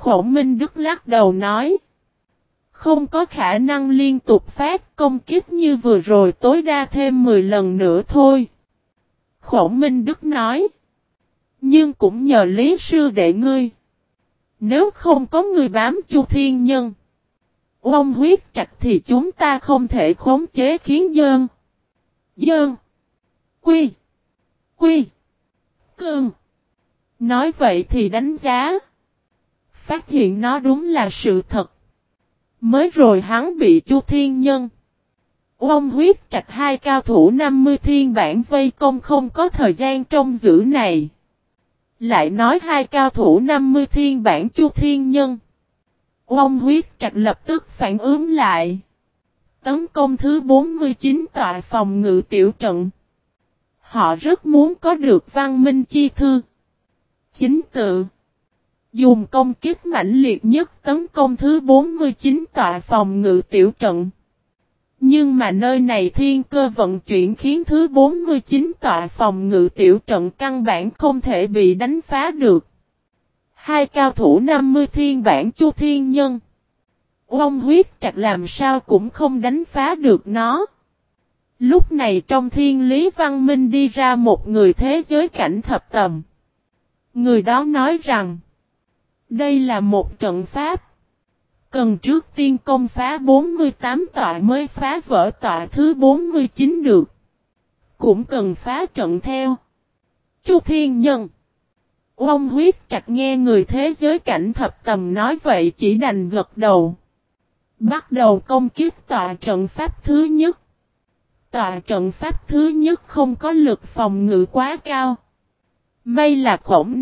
Khổng Minh Đức lắc đầu nói. Không có khả năng liên tục phát công kích như vừa rồi, tối đa thêm 10 lần nữa thôi. Khổng Minh Đức nói. Nhưng cũng nhờ Lý sư đệ ngươi. Nếu không có người bám Chu Thiên Nhân, Ông huyết trạch thì chúng ta không thể khống chế khiến Dơn. Quy. Cơn. Nói vậy thì đánh giá. Phát hiện nó đúng là sự thật. Mới rồi hắn bị Chu Thiên Nhân, Ông huyết trạch hai cao thủ 50 thiên bản vây công không có thời gian trông giữ này. Lại nói hai cao thủ 50 thiên bản Chu Thiên Nhân, Ông huyết trạch lập tức phản ứng lại. Tấn công thứ 49 tọa phòng ngự tiểu trận. Họ rất muốn có được văn minh chi thư. Chính tự. Dùng công kích mãnh liệt nhất tấn công thứ 49 tọa phòng ngự tiểu trận. Nhưng mà nơi này thiên cơ vận chuyển khiến thứ 49 tọa phòng ngự tiểu trận căn bản không thể bị đánh phá được. Hai cao thủ 50 thiên bản Chu Thiên Nhân, Ông huyết trạch làm sao cũng không đánh phá được nó. Lúc này trong thiên lý văn minh đi ra một người thế giới cảnh thập tầm. Người đó nói rằng, đây là một trận pháp. Cần trước tiên công phá 48 tọa mới phá vỡ tọa thứ 49 được. Cũng cần phá trận theo Chu Thiên Nhân. Ông huyết trạch nghe người thế giới cảnh thập tầm nói vậy chỉ đành gật đầu. Bắt đầu công kích tọa trận pháp thứ nhất. Tọa trận pháp thứ nhất không có lực phòng ngự quá cao. May là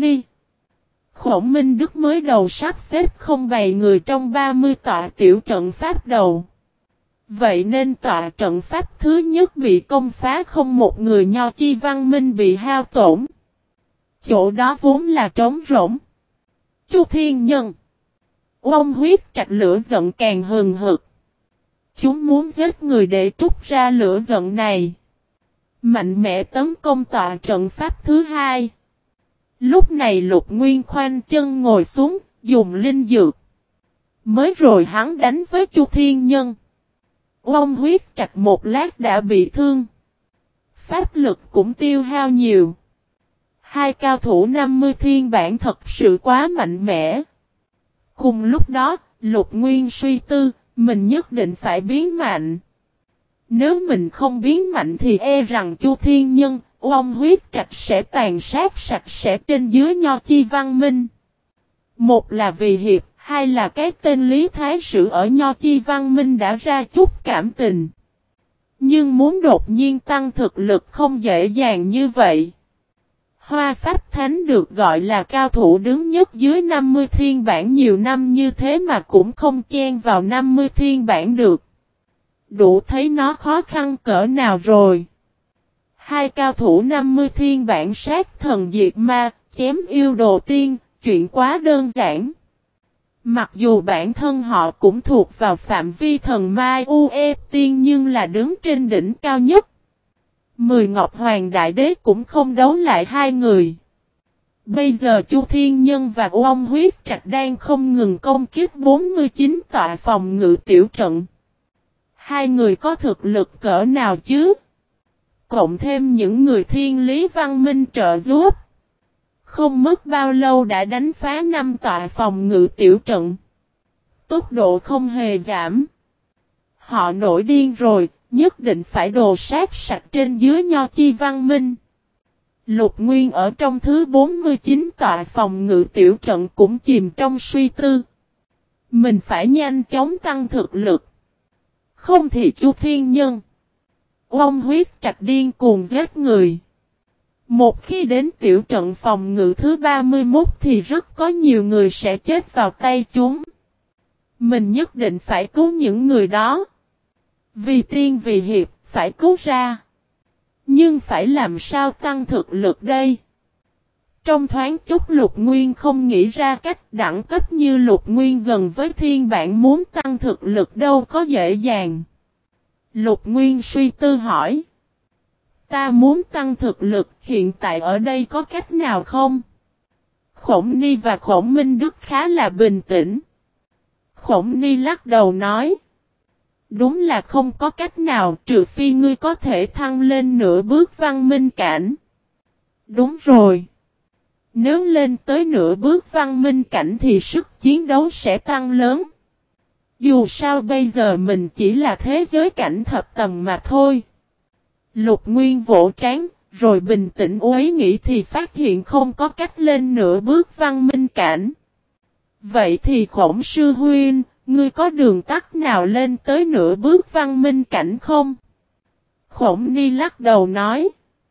Khổng Minh Đức mới đầu sắp xếp không bày người trong 30 tọa tiểu trận pháp đầu. Vậy nên tọa trận pháp thứ nhất bị công phá, không một người Nho Chi văn minh bị hao tổn. Chỗ đó vốn là trống rỗng. Chu Thiên Nhân, Ông huyết trạch lửa giận càng hừng hực. Chúng muốn giết người để trút ra lửa giận này. Mạnh mẽ tấn công tọa trận pháp thứ hai. Lúc này Lục Nguyên khoanh chân ngồi xuống, dùng linh dược. Mới rồi hắn đánh với Chu Thiên Nhân, Ông huyết trạch một lát đã bị thương. Pháp lực cũng tiêu hao nhiều. Hai cao thủ 50 thiên bản thật sự quá mạnh mẽ. Cùng lúc đó, Lục Nguyên suy tư, mình nhất định phải biến mạnh. Nếu mình không biến mạnh thì e rằng Chu Thiên Nhân, Ông huyết trạch sẽ tàn sát sạch sẽ trên dưới Nho Chi văn minh. Một là vì hiệp, hai là cái tên Lý Thái Sử ở Nho Chi văn minh đã ra chút cảm tình. Nhưng muốn đột nhiên tăng thực lực không dễ dàng như vậy. Hoa Pháp Thánh được gọi là cao thủ đứng nhất dưới 50 thiên bản nhiều năm như thế mà cũng không chen vào 50 thiên bản được. Đủ thấy nó khó khăn cỡ nào rồi. Hai cao thủ 50 thiên bản sát thần diệt ma, chém yêu đồ tiên, chuyện quá đơn giản. Mặc dù bản thân họ cũng thuộc vào phạm vi thần mai tiên nhưng là đứng trên đỉnh cao nhất. 10 Ngọc Hoàng Đại Đế cũng không đấu lại hai người. Bây giờ Chu Thiên Nhân và Ông huyết trạch đang không ngừng công kích 49 tọa phòng ngự tiểu trận. Hai người có thực lực cỡ nào chứ? Cộng thêm những người thiên lý văn minh trợ giúp. Không mất bao lâu đã đánh phá 5 tọa phòng ngự tiểu trận. Tốc độ không hề giảm. Họ nổi điên rồi, nhất định phải đồ sát sạch trên dưới Nho Chi văn minh. Lục Nguyên ở trong thứ 49 tọa phòng ngự tiểu trận cũng chìm trong suy tư. Mình phải nhanh chóng tăng thực lực. Không thì Chu Thiên Nhân, Ông huyết trạch điên cuồng giết người. Một khi đến tiểu trận phòng ngự thứ 31 thì rất có nhiều người sẽ chết vào tay chúng. Mình nhất định phải cứu những người đó. Vì tiên vì hiệp, phải cứu ra. Nhưng phải làm sao tăng thực lực đây? Trong thoáng chốc Lục Nguyên không nghĩ ra cách, đẳng cấp như Lục Nguyên gần với thiên bản muốn tăng thực lực đâu có dễ dàng. Lục Nguyên suy tư hỏi. Ta muốn tăng thực lực, hiện tại ở đây có cách nào không? Khổng Ni và Khổng Minh Đức khá là bình tĩnh. Khổng Ni lắc đầu nói. Đúng là không có cách nào trừ phi ngươi có thể thăng lên nửa bước văn minh cảnh. Đúng rồi. Nếu lên tới nửa bước văn minh cảnh thì sức chiến đấu sẽ tăng lớn. Dù sao bây giờ mình chỉ là thế giới cảnh thập tầng mà thôi. Lục Nguyên vỗ trán, rồi bình tĩnh uế nghĩ thì phát hiện không có cách lên nửa bước văn minh cảnh. Vậy thì Khổng sư huynh, ngươi có đường tắt nào lên tới nửa bước văn minh cảnh không? Khổng Ni lắc đầu nói.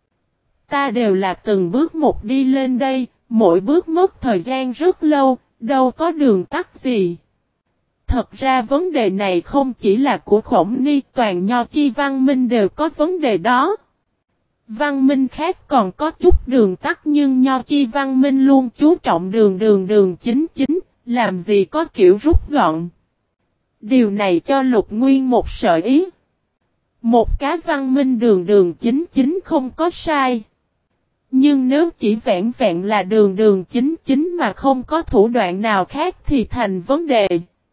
Ta đều là từng bước một đi lên đây, mỗi bước mất thời gian rất lâu, đâu có đường tắt gì. Thật ra vấn đề này không chỉ là của Khổng Ni, toàn Nho Chi văn minh đều có vấn đề đó. Văn minh khác còn có chút đường tắt nhưng Nho Chi văn minh luôn chú trọng đường chính, làm gì có kiểu rút gọn. Điều này cho Lục Nguyên một sợi ý. Một cái văn minh đường chính không có sai. Nhưng nếu chỉ vẹn vẹn là đường chính mà không có thủ đoạn nào khác thì thành vấn đề.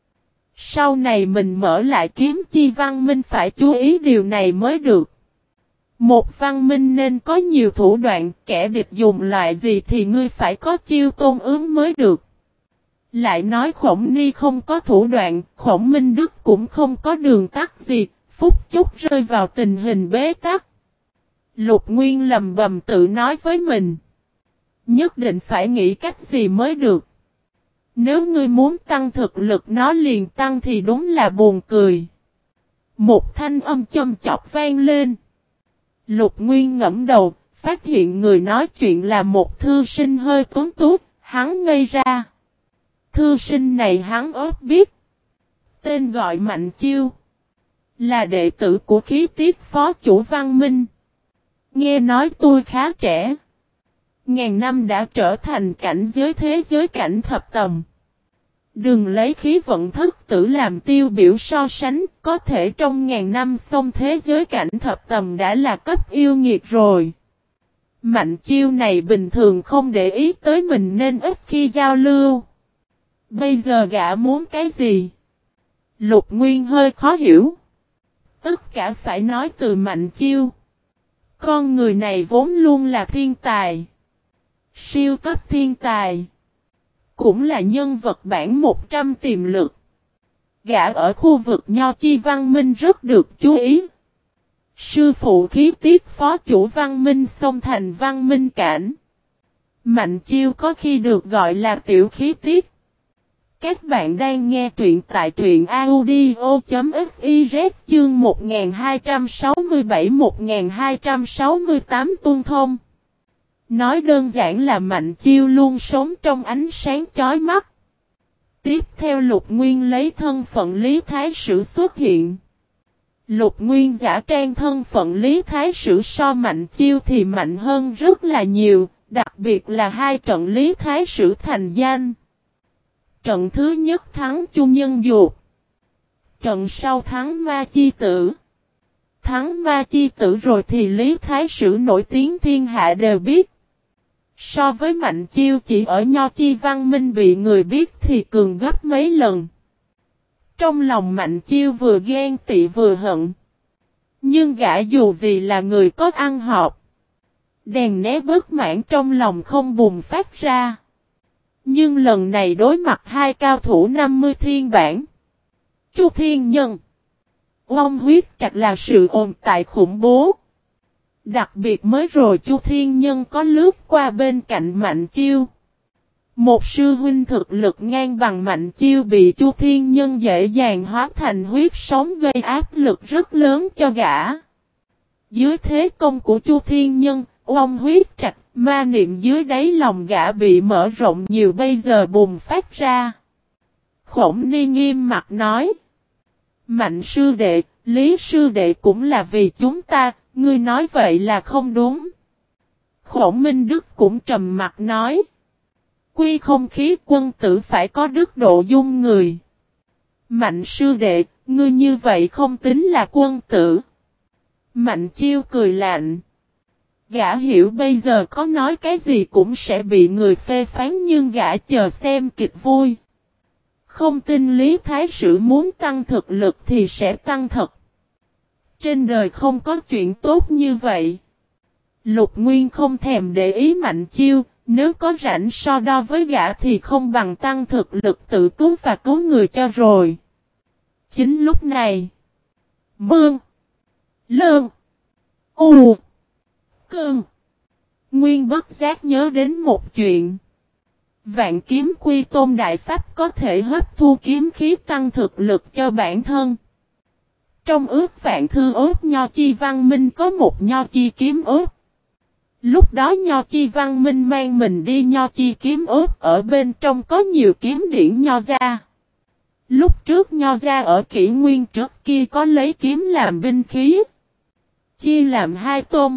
Sau này mình mở lại kiếm chi văn minh phải chú ý điều này mới được. Một văn minh nên có nhiều thủ đoạn, kẻ địch dùng loại gì thì ngươi phải có chiêu tôn ứng mới được. Lại nói Khổng Ni không có thủ đoạn, Khổng Minh Đức cũng không có đường tắt gì, phút chốc rơi vào tình hình bế tắc. Lục Nguyên lầm bầm tự nói với mình. Nhất định phải nghĩ cách gì mới được. Nếu ngươi muốn tăng thực lực nó liền tăng thì đúng là buồn cười. Một thanh âm châm chọc vang lên. Lục Nguyên ngẫm đầu, phát hiện người nói chuyện là một thư sinh hơi tuấn tút, hắn ngây ra. Thư sinh này hắn ớt biết. Tên gọi Mạnh Chiêu. Là đệ tử của khí tiết phó chủ Văn Minh. Nghe nói tôi khá trẻ. Ngàn năm đã trở thành cảnh giới thế giới cảnh thập tầng. Đừng lấy khí vận thất tử làm tiêu biểu so sánh, có thể trong ngàn năm xong thế giới cảnh thập tầng đã là cấp yêu nghiệt rồi. Mạnh Chiêu này bình thường không để ý tới mình nên ít khi giao lưu. Bây giờ gã muốn cái gì? Lục Nguyên hơi khó hiểu. Tất cả phải nói từ Mạnh Chiêu. Con người này vốn luôn là thiên tài. Siêu cấp thiên tài. Cũng là nhân vật bảng 100 tiềm lực. Gã ở khu vực Nho Chi văn minh rất được chú ý. Sư phụ khí tiết phó chủ văn minh xông thành văn minh cảnh. Mạnh Chiêu có khi được gọi là tiểu khí tiết. Các bạn đang nghe truyện tại truyện audio.fiz chương 1267-1268 tuôn thông. Nói đơn giản là Mạnh Chiêu luôn sống trong ánh sáng chói mắt. Tiếp theo Lục Nguyên lấy thân phận Lý Thái Sử xuất hiện. Lục Nguyên giả trang thân phận Lý Thái Sử so Mạnh Chiêu thì mạnh hơn rất là nhiều, đặc biệt là hai trận Lý Thái Sử thành danh. Trận thứ nhất thắng Chu Nhân Dục. Trận sau thắng Ma Chi Tử. Thắng Ma Chi Tử rồi thì Lý Thái Sử nổi tiếng thiên hạ đều biết. So với Mạnh Chiêu chỉ ở Nho Chi văn minh bị người biết thì cường gấp mấy lần. Trong lòng Mạnh Chiêu vừa ghen tị vừa hận. Nhưng gã dù gì là người có ăn học. Đèn né bất mãn trong lòng không bùng phát ra. Nhưng lần này đối mặt hai cao thủ 50 thiên bản. Chu Thiên Nhân. Long Huyết Trạch là sự ồn tại khủng bố. Đặc biệt mới rồi Chu Thiên Nhân có lướt qua bên cạnh Mạnh Chiêu. Một sư huynh thực lực ngang bằng Mạnh Chiêu bị Chu Thiên Nhân dễ dàng hóa thành huyết sóng gây áp lực rất lớn cho gã. Dưới thế công của Chu Thiên Nhân, Long Huyết Trạch, ma niệm dưới đáy lòng gã bị mở rộng nhiều bây giờ bùng phát ra. Khổng Ni nghiêm mặt nói. Mạnh sư đệ, Lý sư đệ cũng là vì chúng ta, ngươi nói vậy là không đúng. Khổng Minh Đức cũng trầm mặt nói. Quy không khí quân tử phải có đức độ dung người. Mạnh sư đệ, ngươi như vậy không tính là quân tử. Mạnh Chiêu cười lạnh. Gã hiểu bây giờ có nói cái gì cũng sẽ bị người phê phán nhưng gã chờ xem kịch vui. Không tin Lý Thái Sử muốn tăng thực lực thì sẽ tăng thật. Trên đời không có chuyện tốt như vậy. Lục Nguyên không thèm để ý Mạnh Chiêu, nếu có rảnh so đo với gã thì không bằng tăng thực lực tự cứu và cứu người cho rồi. Chính lúc này, Mương, Lơn, U, Cơn, Nguyên bất giác nhớ đến một chuyện. Vạn kiếm quy tôn đại pháp có thể hấp thu kiếm khí tăng thực lực cho bản thân. Trong ước vạn thư ước Nho Chi Văn Minh có một Nho Chi kiếm ước. Lúc đó Nho Chi Văn Minh mang mình đi Nho Chi kiếm ước, ở bên trong có nhiều kiếm điển Nho gia. Lúc trước Nho gia ở Kỷ Nguyên trước kia có lấy kiếm làm binh khí. Chia làm hai tôn.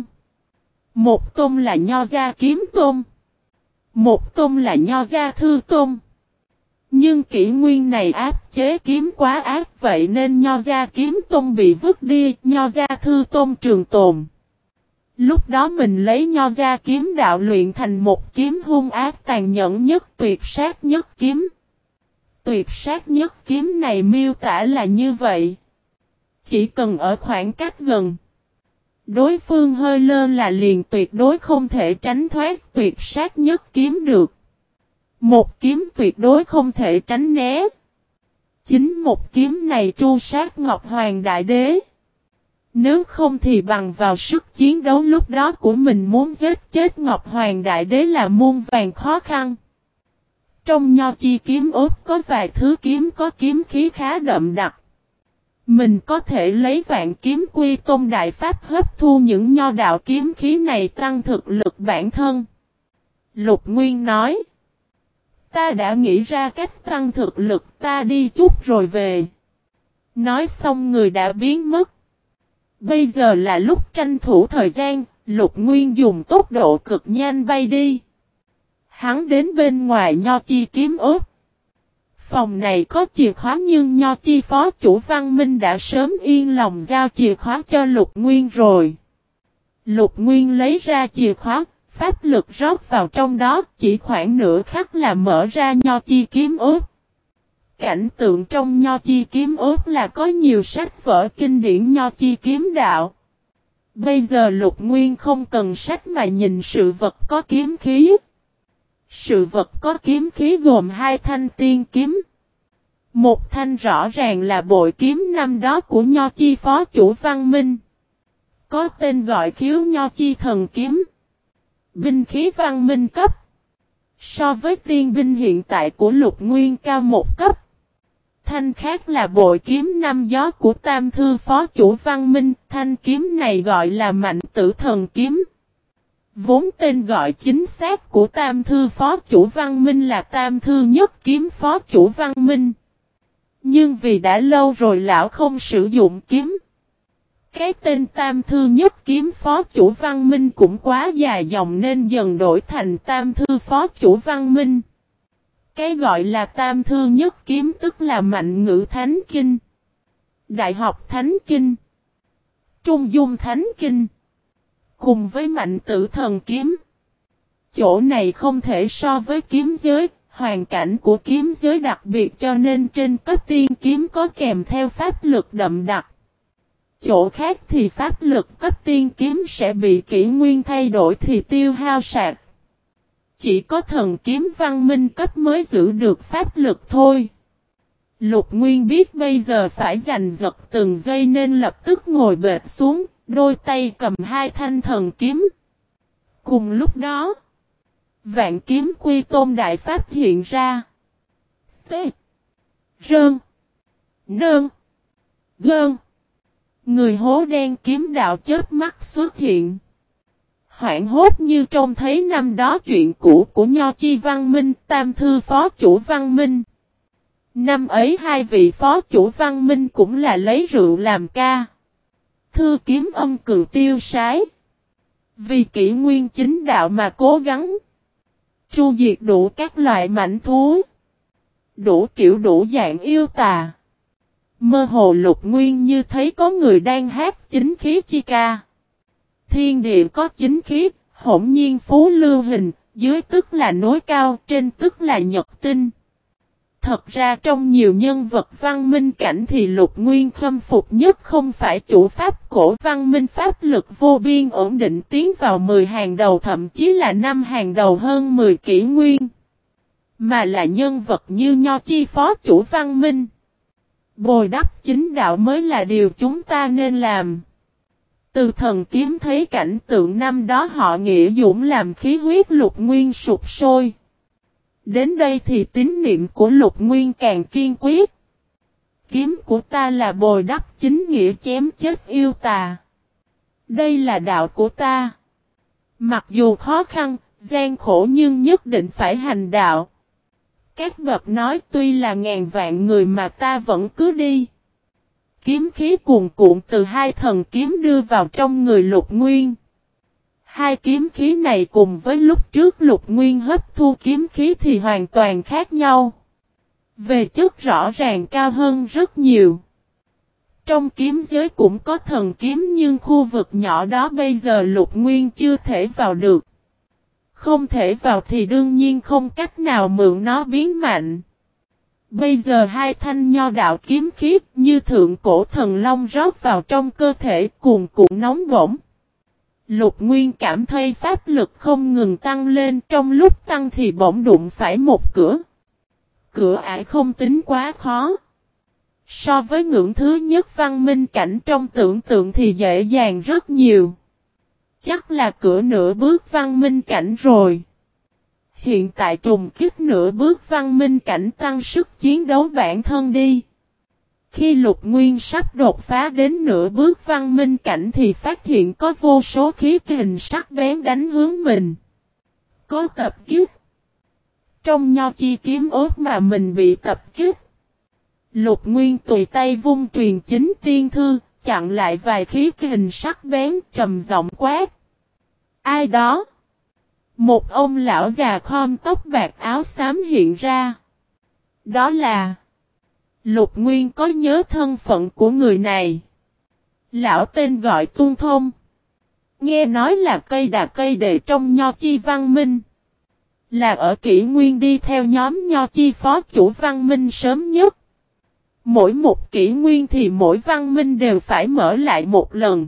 Một tôn là Nho gia kiếm tôn. Một tôn là Nho gia thư tôn. Nhưng Kỷ Nguyên này áp chế kiếm quá ác vậy nên Nho gia kiếm tôn bị vứt đi, Nho gia thư tôn trường tồn. Lúc đó mình lấy Nho gia kiếm đạo luyện thành một kiếm hung ác tàn nhẫn nhất, tuyệt sát nhất kiếm. Tuyệt sát nhất kiếm này miêu tả là như vậy. Chỉ cần ở khoảng cách gần, đối phương hơi lơ là liền tuyệt đối không thể tránh thoát tuyệt sát nhất kiếm được. Một kiếm tuyệt đối không thể tránh né. Chính một kiếm này tru sát Ngọc Hoàng Đại Đế. Nếu không thì bằng vào sức chiến đấu lúc đó của mình muốn giết chết Ngọc Hoàng Đại Đế là muôn vàn khó khăn. Trong Nho Chi kiếm ốt có vài thứ kiếm có kiếm khí khá đậm đặc. Mình có thể lấy Vạn kiếm quy tôn đại pháp hấp thu những nho đạo kiếm khí này tăng thực lực bản thân. Lục Nguyên nói. Ta đã nghĩ ra cách tăng thực lực, ta đi chút rồi về. Nói xong người đã biến mất. Bây giờ là lúc tranh thủ thời gian, Lục Nguyên dùng tốc độ cực nhanh bay đi. Hắn đến bên ngoài Nho Chi kiếm ốt. Phòng này có chìa khóa nhưng Nho Chi phó chủ Văn Minh đã sớm yên lòng giao chìa khóa cho Lục Nguyên rồi. Lục Nguyên lấy ra chìa khóa, pháp lực rót vào trong đó, chỉ khoảng nửa khắc là mở ra Nho Chi kiếm ốt. Cảnh tượng trong Nho Chi kiếm ốt là có nhiều sách vở kinh điển Nho Chi kiếm đạo. Bây giờ Lục Nguyên không cần sách mà nhìn sự vật có kiếm khí. Sự vật có kiếm khí gồm hai thanh tiên kiếm. Một thanh rõ ràng là bội kiếm năm đó của Nho Chi phó chủ Văn Minh. Có tên gọi khiếu Nho Chi thần kiếm. Binh khí Văn Minh cấp. So với tiên binh hiện tại của Lục Nguyên cao một cấp. Thanh khác là bội kiếm năm gió của Tam Thư phó chủ Văn Minh. Thanh kiếm này gọi là Mạnh Tử thần kiếm. Vốn tên gọi chính xác của Tam Thư phó chủ Văn Minh là Tam Thư nhất kiếm phó chủ Văn Minh. Nhưng vì đã lâu rồi lão không sử dụng kiếm. Cái tên Tam Thư nhất kiếm phó chủ Văn Minh cũng quá dài dòng nên dần đổi thành Tam Thư phó chủ Văn Minh. Cái gọi là Tam Thư nhất kiếm tức là Mạnh Ngữ Thánh Kinh, Đại học Thánh Kinh, Trung Dung Thánh Kinh, cùng với Mạnh Tử thần kiếm. Chỗ này không thể so với kiếm giới, hoàn cảnh của kiếm giới đặc biệt cho nên trên cấp tiên kiếm có kèm theo pháp lực đậm đặc. Chỗ khác thì pháp lực cấp tiên kiếm sẽ bị kỷ nguyên thay đổi thì tiêu hao sạch. Chỉ có thần kiếm Văn Minh cấp mới giữ được pháp lực thôi. Lục Nguyên biết bây giờ phải giành giật từng giây nên lập tức ngồi bệt xuống, đôi tay cầm hai thanh thần kiếm. Cùng lúc đó, Vạn kiếm quy tôn đại pháp hiện ra. T. Rơn. Nơn. Gơn. Người hố đen kiếm đạo chớp mắt xuất hiện. Hoảng hốt như trông thấy năm đó chuyện cũ của Nho Chi Văn Minh, Tam Thư phó chủ Văn Minh. Năm ấy hai vị phó chủ Văn Minh cũng là lấy rượu làm ca. Thư kiếm âm cự tiêu sái. Vì kỷ nguyên chính đạo mà cố gắng. Tru diệt đủ các loại mảnh thú. Đủ kiểu đủ dạng yêu tà. Mơ hồ Lục Nguyên như thấy có người đang hát chính khí chi ca. thiên địa có chính khí, hỗn nhiên phú lưu hình, dưới tức là núi cao, trên tức là nhật tinh. Thật ra trong nhiều nhân vật văn minh cảnh thì Lục Nguyên khâm phục nhất không phải chủ pháp cổ văn minh pháp lực vô biên ổn định tiến vào 10 hàng đầu thậm chí là 5 hàng đầu hơn 10 kỷ nguyên. Mà là nhân vật như Nho Chi phó chủ văn minh. Bồi đắp chính đạo mới là điều chúng ta nên làm. Từ thần kiếm thấy cảnh tượng năm đó họ nghĩa dũng làm khí huyết Lục Nguyên sụp sôi. Đến đây thì tín niệm của Lục Nguyên càng kiên quyết. Kiếm của ta là bồi đắp chính nghĩa chém chết yêu tà. Đây là đạo của ta. Mặc dù khó khăn, gian khổ nhưng nhất định phải hành đạo. Các bậc nói tuy là ngàn vạn người mà ta vẫn cứ đi. Kiếm khí cuồn cuộn từ hai thần kiếm đưa vào trong người Lục Nguyên. Hai kiếm khí này cùng với lúc trước Lục Nguyên hấp thu kiếm khí thì hoàn toàn khác nhau. Về chất rõ ràng cao hơn rất nhiều. Trong kiếm giới cũng có thần kiếm nhưng khu vực nhỏ đó bây giờ Lục Nguyên chưa thể vào được. Không thể vào thì đương nhiên không cách nào mượn nó biến mạnh. Bây giờ hai thanh nho đạo kiếm khí như thượng cổ thần long rót vào trong cơ thể cuồn cuộn nóng bỏng. Lục Nguyên cảm thấy pháp lực không ngừng tăng lên, trong lúc tăng thì bỗng đụng phải một cửa. Cửa ải không tính quá khó. So với ngưỡng thứ nhất văn minh cảnh trong tưởng tượng thì dễ dàng rất nhiều. Chắc là cửa nửa bước văn minh cảnh rồi. Hiện tại trùng kích nửa bước văn minh cảnh tăng sức chiến đấu bản thân đi. Khi Lục Nguyên sắp đột phá đến nửa bước văn minh cảnh thì phát hiện có vô số khí kình sắc bén đánh hướng mình. Có tập kích. Trong Nho Chi kiếm ốt mà mình bị tập kích. Lục Nguyên tùy tay vung truyền chính tiên thư, chặn lại vài khí kình sắc bén trầm giọng quát. Ai đó? Một ông lão già khom tóc bạc áo xám hiện ra. Đó là... Lục Nguyên có nhớ thân phận của người này. Lão tên gọi Tuân Thông. Nghe nói là cây đà cây đệ trong Nho Chi văn minh. Là ở kỷ nguyên đi theo nhóm Nho Chi phó chủ văn minh sớm nhất. Mỗi một kỷ nguyên thì mỗi văn minh đều phải mở lại một lần.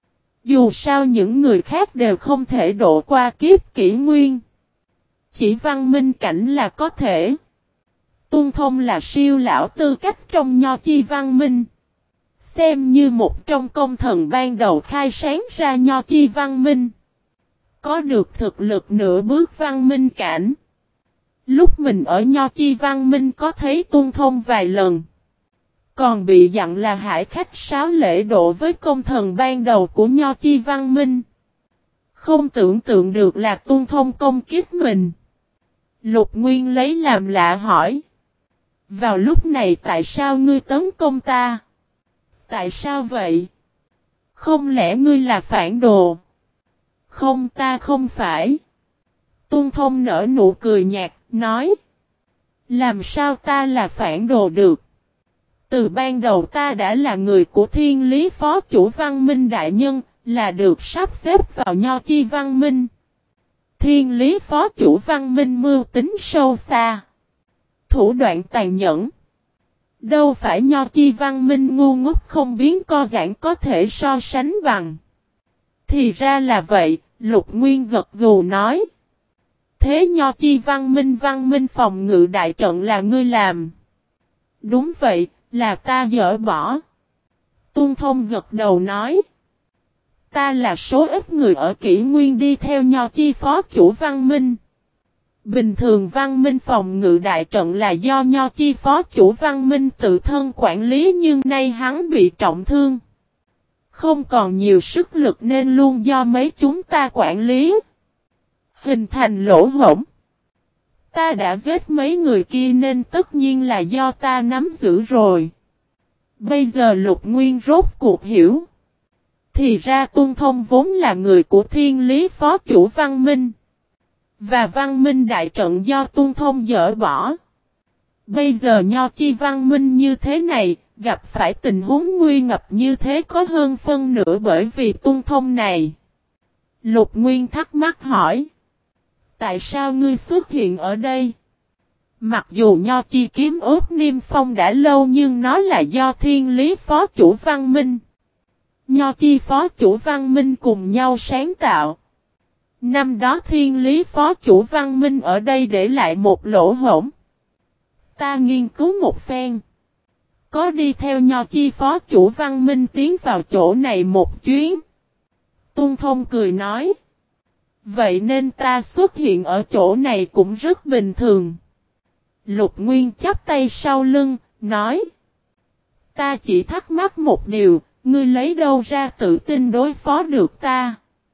Dù sao những người khác đều không thể độ qua kiếp kỷ nguyên. Chỉ văn minh cảnh là có thể. Tuân Thông là siêu lão tư cách trong Nho Chi văn minh. Xem như một trong công thần ban đầu khai sáng ra Nho Chi văn minh. Có được thực lực nửa bước văn minh cảnh. Lúc mình ở Nho Chi văn minh có thấy Tuân Thông vài lần. Còn bị dặn là hải khách sáo lễ độ với công thần ban đầu của Nho Chi văn minh. Không tưởng tượng được là Tuân Thông công kích mình. Lục Nguyên lấy làm lạ hỏi. Vào lúc này tại sao ngươi tấn công ta? Tại sao vậy? Không lẽ ngươi là phản đồ? Không, ta không phải. Tuân Thông nở nụ cười nhạt, nói. Làm sao ta là phản đồ được? Từ ban đầu ta đã là người của Thiên Lý phó chủ văn minh đại nhân, là được sắp xếp vào Nho Chi văn minh. Thiên Lý phó chủ văn minh mưu tính sâu xa. Thủ đoạn tàn nhẫn. Đâu phải Nho Chi văn minh ngu ngốc không biến co giãn có thể so sánh bằng. Thì ra là vậy, Lục Nguyên gật gù nói. Thế Nho Chi văn minh phòng ngự đại trận là ngươi làm. Đúng vậy, là ta dỡ bỏ. Tuân Thông gật đầu nói. Ta là số ít người ở kỷ nguyên đi theo Nho Chi phó chủ văn minh. Bình thường văn minh phòng ngự đại trận là do Nho Chi phó chủ văn minh tự thân quản lý nhưng nay hắn bị trọng thương. Không còn nhiều sức lực nên luôn do mấy chúng ta quản lý. Hình thành lỗ hổng. Ta đã giết mấy người kia nên tất nhiên là do ta nắm giữ rồi. Bây giờ Lục Nguyên rốt cuộc hiểu. Thì ra Tuân Thông vốn là người của Thiên Lý phó chủ văn minh. Và văn minh đại trận do Tuân Thông dỡ bỏ. Bây giờ Nho Chi văn minh như thế này, gặp phải tình huống nguy ngập như thế có hơn phân nửa bởi vì Tuân Thông này. Lục Nguyên thắc mắc hỏi. Tại sao ngươi xuất hiện ở đây? Mặc dù Nho Chi kiếm ốt Niêm Phong đã lâu nhưng nó là do Thiên Lý Phó Chủ Văn Minh. Nho Chi Phó Chủ Văn Minh cùng nhau sáng tạo. Năm đó Thiên Lý Phó Chủ Văn Minh ở đây để lại một lỗ hổng. Ta nghiên cứu một phen. Có đi theo Nho Chi Phó Chủ Văn Minh tiến vào chỗ này một chuyến. Tung Thông cười nói. Vậy nên ta xuất hiện ở chỗ này cũng rất bình thường. Lục Nguyên chắp tay sau lưng, nói. Ta chỉ thắc mắc một điều, ngươi lấy đâu ra tự tin đối phó được ta?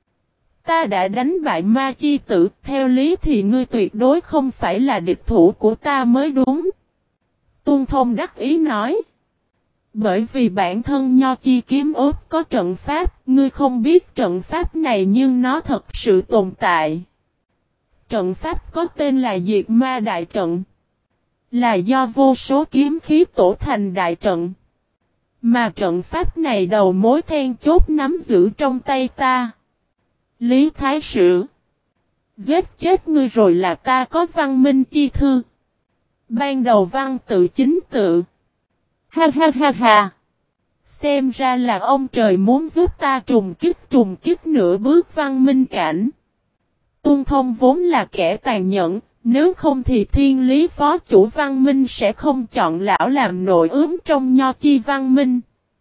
Ta đã đánh bại ma chi tử, theo lý thì ngươi tuyệt đối không phải là địch thủ của ta mới đúng. Tung Thông đắc ý nói. Bởi vì bản thân Nho Chi kiếm ốt có trận pháp, ngươi không biết trận pháp này nhưng nó thật sự tồn tại. Trận pháp có tên là Diệt Ma Đại Trận. Là do vô số kiếm khí tổ thành đại trận. Mà trận pháp này đầu mối then chốt nắm giữ trong tay ta. Lý Thái Sử. Giết chết ngươi rồi là ta có văn minh chi thư. Ban đầu văn tự chính tự. Ha ha ha ha. Xem ra là ông trời muốn giúp ta trùng kích nửa bước văn minh cảnh. Tung Thông vốn là kẻ tàn nhẫn, nếu không thì Thiên Lý Phó Chủ Văn Minh sẽ không chọn lão làm nội ướm trong Nho Chi Văn Minh.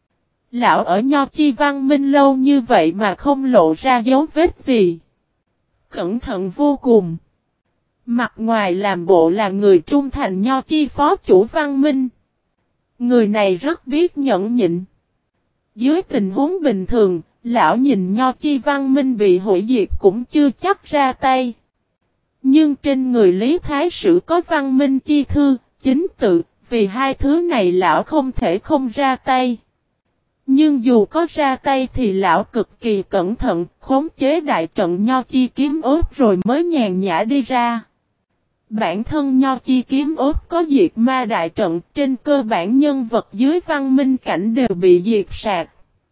Lão ở Nho Chi Văn Minh lâu như vậy mà không lộ ra dấu vết gì. Cẩn thận vô cùng. Mặt ngoài làm bộ là người trung thành Nho Chi Phó Chủ Văn Minh. Người này rất biết nhẫn nhịn. Dưới tình huống bình thường, lão nhìn Nho Chi Văn Minh bị hủy diệt cũng chưa chắc ra tay. Nhưng trên người Lý Thái Sử có văn minh chi thư, chính tự, vì hai thứ này lão không thể không ra tay. Nhưng dù có ra tay thì lão cực kỳ cẩn thận, khống chế đại trận Nho Chi kiếm ốt rồi mới nhàn nhã đi ra. Bản thân Nho Chi kiếm ốt có diệt ma đại trận, trên cơ bản nhân vật dưới văn minh cảnh đều bị diệt sạch.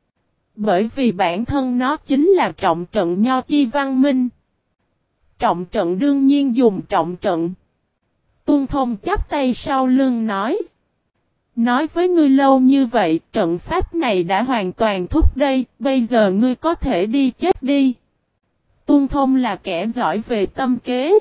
Bởi vì bản thân nó chính là trọng trận Nho Chi văn minh. Trọng trận đương nhiên dùng trọng trận. Tung Thông chắp tay sau lưng nói. Nói với ngươi lâu như vậy, trận pháp này đã hoàn toàn thúc đây, bây giờ ngươi có thể đi chết đi. Tung Thông là kẻ giỏi về tâm kế.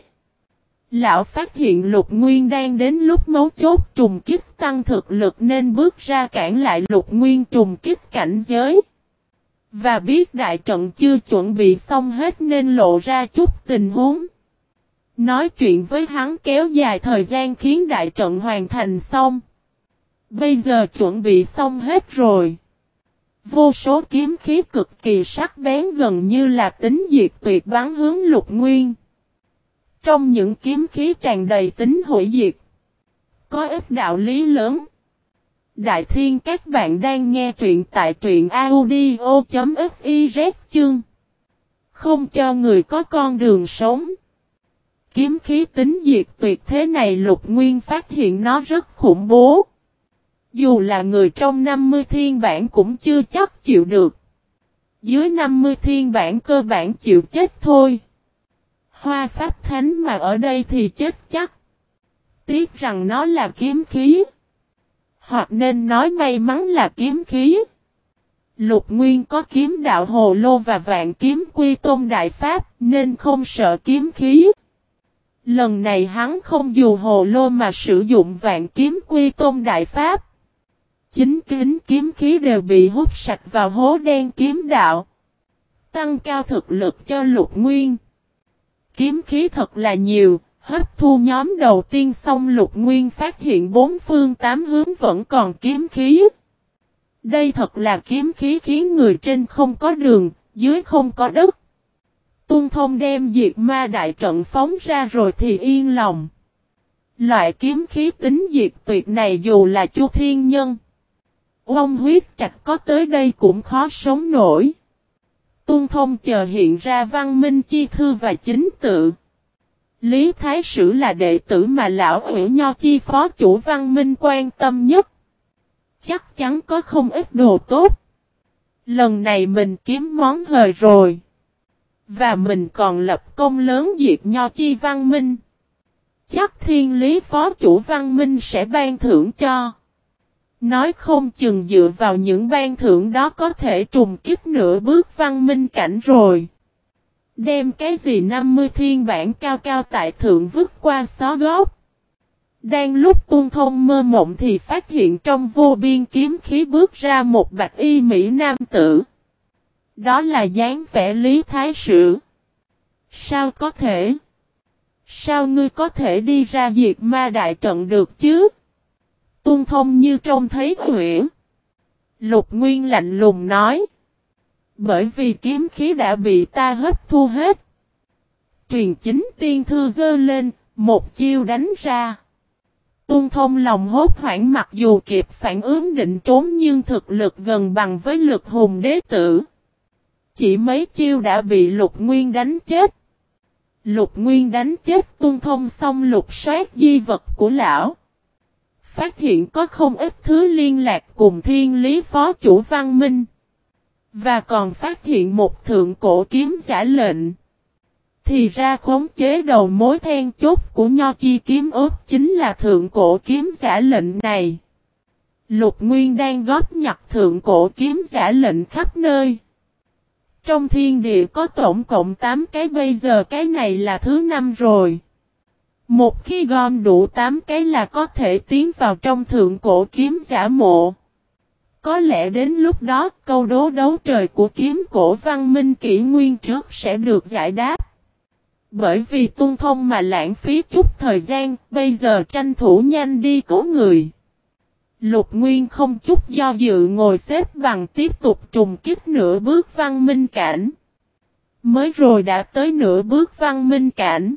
Lão phát hiện Lục Nguyên đang đến lúc mấu chốt trùng kích tăng thực lực nên bước ra cản lại Lục Nguyên trùng kích cảnh giới. Và biết đại trận chưa chuẩn bị xong hết nên lộ ra chút tình huống. Nói chuyện với hắn kéo dài thời gian khiến đại trận hoàn thành xong. Bây giờ chuẩn bị xong hết rồi. Vô số kiếm khí cực kỳ sắc bén gần như là tính diệt tuyệt bắn hướng Lục Nguyên. Trong những kiếm khí tràn đầy tính hủy diệt. Có ít đạo lý lớn. Đại Thiên các bạn đang nghe truyện tại truyện audio.fiz chương. Không cho người có con đường sống. Kiếm khí tính diệt tuyệt thế này Lục Nguyên phát hiện nó rất khủng bố. Dù là người trong 50 thiên bản cũng chưa chắc chịu được. Dưới 50 thiên bản cơ bản chịu chết thôi. Hoa Pháp Thánh mà ở đây thì chết chắc. Tiếc rằng nó là kiếm khí. Hoặc nên nói may mắn là kiếm khí. Lục Nguyên có kiếm đạo hồ lô và vạn kiếm quy tôn đại pháp nên không sợ kiếm khí. Lần này hắn không dùng hồ lô mà sử dụng vạn kiếm quy tôn đại pháp. Chính kính kiếm khí đều bị hút sạch vào hố đen kiếm đạo. Tăng cao thực lực cho Lục Nguyên. Kiếm khí thật là nhiều, hấp thu nhóm đầu tiên xong Lục Nguyên phát hiện bốn phương tám hướng vẫn còn kiếm khí. Đây thật là kiếm khí khiến người trên không có đường, dưới không có đất. Tung Thông đem diệt ma đại trận phóng ra rồi thì yên lòng. Loại kiếm khí tính diệt tuyệt này dù là Chu Thiên Nhân, Ông Huyết Trạch có tới đây cũng khó sống nổi. Tung Thông chờ hiện ra văn minh chi thư và chính tự. Lý Thái Sử là đệ tử mà lão ủy Nho Chi Phó Chủ Văn Minh quan tâm nhất. Chắc chắn có không ít đồ tốt. Lần này mình kiếm món hời rồi. Và mình còn lập công lớn diệt Nho Chi văn minh. Chắc thiên lý phó chủ văn minh sẽ ban thưởng cho. Nói không chừng dựa vào những ban thưởng đó có thể trùng kích nửa bước văn minh cảnh rồi. Đem cái gì 50 thiên bản cao cao tại thượng vứt qua xó góc. Đang lúc Tôn Thông mơ mộng thì phát hiện trong vô biên kiếm khí bước ra một bạch y mỹ nam tử. Đó là dáng vẻ Lý Thái Sử. Sao có thể? Sao ngươi có thể đi ra diệt ma đại trận được chứ? Tôn Thông như trông thấy huyễn. Lục Nguyên lạnh lùng nói. Bởi vì kiếm khí đã bị ta hấp thu hết. Truyền chính tiên thư giơ lên, một chiêu đánh ra. Tôn Thông lòng hốt hoảng mặc dù kịp phản ứng định trốn nhưng thực lực gần bằng với lực hùng đế tử. Chỉ mấy chiêu đã bị Lục Nguyên đánh chết. Lục Nguyên đánh chết Tôn Thông xong lục soát di vật của lão. Phát hiện có không ít thứ liên lạc cùng thiên lý phó chủ văn minh. Và còn phát hiện một thượng cổ kiếm giả lệnh. Thì ra khống chế đầu mối then chốt của Nho Chi kiếm ốt chính là thượng cổ kiếm giả lệnh này. Lục Nguyên đang góp nhặt thượng cổ kiếm giả lệnh khắp nơi. Trong thiên địa có tổng cộng 8 cái, bây giờ cái này là thứ 5 rồi. Một khi gom đủ 8 cái là có thể tiến vào trong thượng cổ kiếm giả mộ. Có lẽ đến lúc đó câu đố đấu trời của kiếm cổ văn minh kỷ nguyên trước sẽ được giải đáp. Bởi vì Tôn Thông mà lãng phí chút thời gian, bây giờ tranh thủ nhanh đi cứu người. Lục Nguyên không chút do dự ngồi xếp bằng tiếp tục trùng kích nửa bước văn minh cảnh. Mới rồi đã tới nửa bước văn minh cảnh.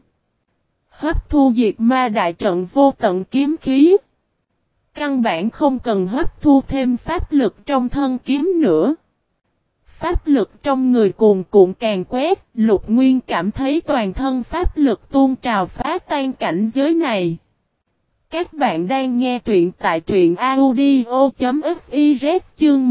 Hấp thu diệt ma đại trận vô tận kiếm khí. Căn bản không cần hấp thu thêm pháp lực trong thân kiếm nữa. Pháp lực trong người cuồn cuộn càng quét, Lục Nguyên cảm thấy toàn thân pháp lực tuôn trào phá tan cảnh giới này. Các bạn đang nghe truyện tại truyện audio.fiz chương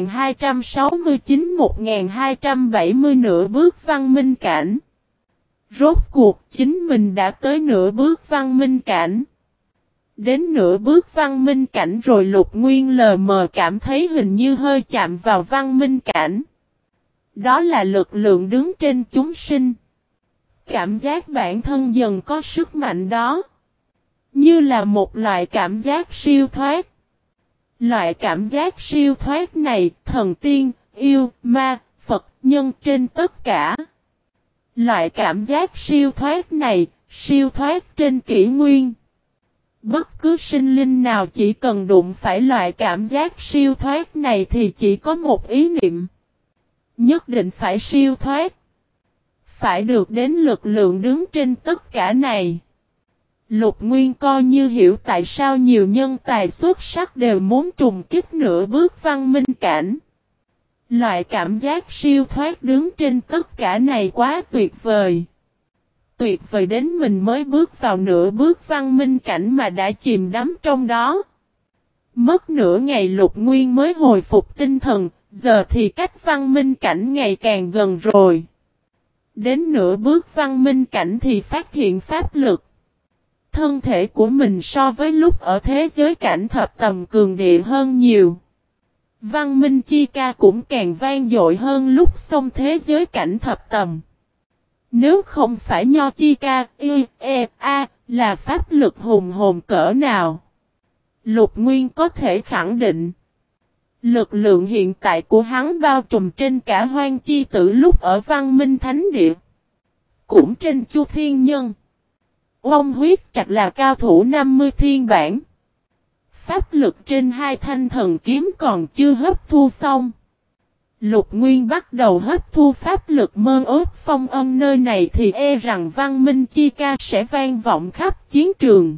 1269-1270 nửa bước văn minh cảnh. Rốt cuộc chính mình đã tới nửa bước văn minh cảnh. Đến nửa bước văn minh cảnh rồi Lục Nguyên lờ mờ cảm thấy hình như hơi chạm vào văn minh cảnh. Đó là lực lượng đứng trên chúng sinh. Cảm giác bản thân dần có sức mạnh đó. Như là một loại cảm giác siêu thoát. Loại cảm giác siêu thoát này, thần tiên, yêu, ma, Phật, nhân trên tất cả. Loại cảm giác siêu thoát này, siêu thoát trên kỷ nguyên. Bất cứ sinh linh nào chỉ cần đụng phải loại cảm giác siêu thoát này thì chỉ có một ý niệm. Nhất định phải siêu thoát. Phải được đến lực lượng đứng trên tất cả này. Lục Nguyên coi như hiểu tại sao nhiều nhân tài xuất sắc đều muốn trùng kích nửa bước văn minh cảnh. Loại cảm giác siêu thoát đứng trên tất cả này quá tuyệt vời. Tuyệt vời đến mình mới bước vào nửa bước văn minh cảnh mà đã chìm đắm trong đó. Mất nửa ngày Lục Nguyên mới hồi phục tinh thần, giờ thì cách văn minh cảnh ngày càng gần rồi. Đến nửa bước văn minh cảnh thì phát hiện pháp lực. Thân thể của mình so với lúc ở thế giới cảnh thập tầm cường địa hơn nhiều. Văn minh chi ca cũng càng vang dội hơn lúc xông thế giới cảnh thập tầm. Nếu không phải Nho chi ca, là pháp lực hùng hồn cỡ nào. Lục Nguyên có thể khẳng định. Lực lượng hiện tại của hắn bao trùm trên cả Hoang Chi Tử lúc ở Văn Minh Thánh Địa. Cũng trên Chu Thiên Nhân. Ông Huyết Trạch là cao thủ 50 thiên bản. Pháp lực trên hai thanh thần kiếm còn chưa hấp thu xong. Lục Nguyên bắt đầu hấp thu pháp lực mơ ước phong ân nơi này thì rằng văn minh chi ca sẽ vang vọng khắp chiến trường.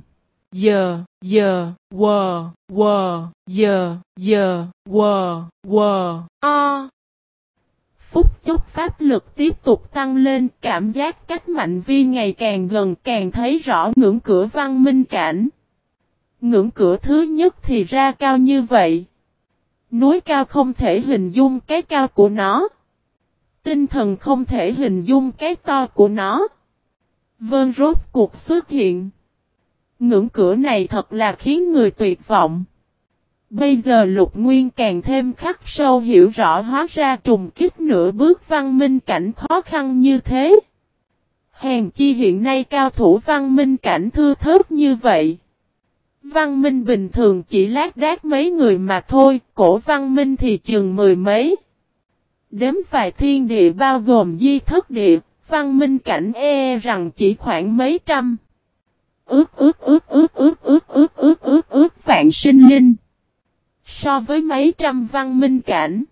Phút chốc pháp lực tiếp tục tăng lên, cảm giác cách mạnh vi ngày càng gần, càng thấy rõ ngưỡng cửa văn minh cảnh. Ngưỡng cửa thứ nhất thì ra cao như vậy. Núi cao không thể hình dung cái cao của nó. Tinh thần không thể hình dung cái to của nó. Vân rốt cuộc xuất hiện. Ngưỡng cửa này thật là khiến người tuyệt vọng. Bây giờ Lục Nguyên càng thêm khắc sâu hiểu rõ hóa ra trùng kích nửa bước văn minh cảnh khó khăn như thế. Hèn chi hiện nay cao thủ văn minh cảnh thưa thớt như vậy. Văn minh bình thường chỉ lác đác mấy người mà thôi, cổ văn minh thì chừng mười mấy. Đếm vài thiên địa bao gồm di thất địa, văn minh cảnh rằng chỉ khoảng mấy trăm. Vạn sinh linh. So với mấy trăm văn minh cảnh.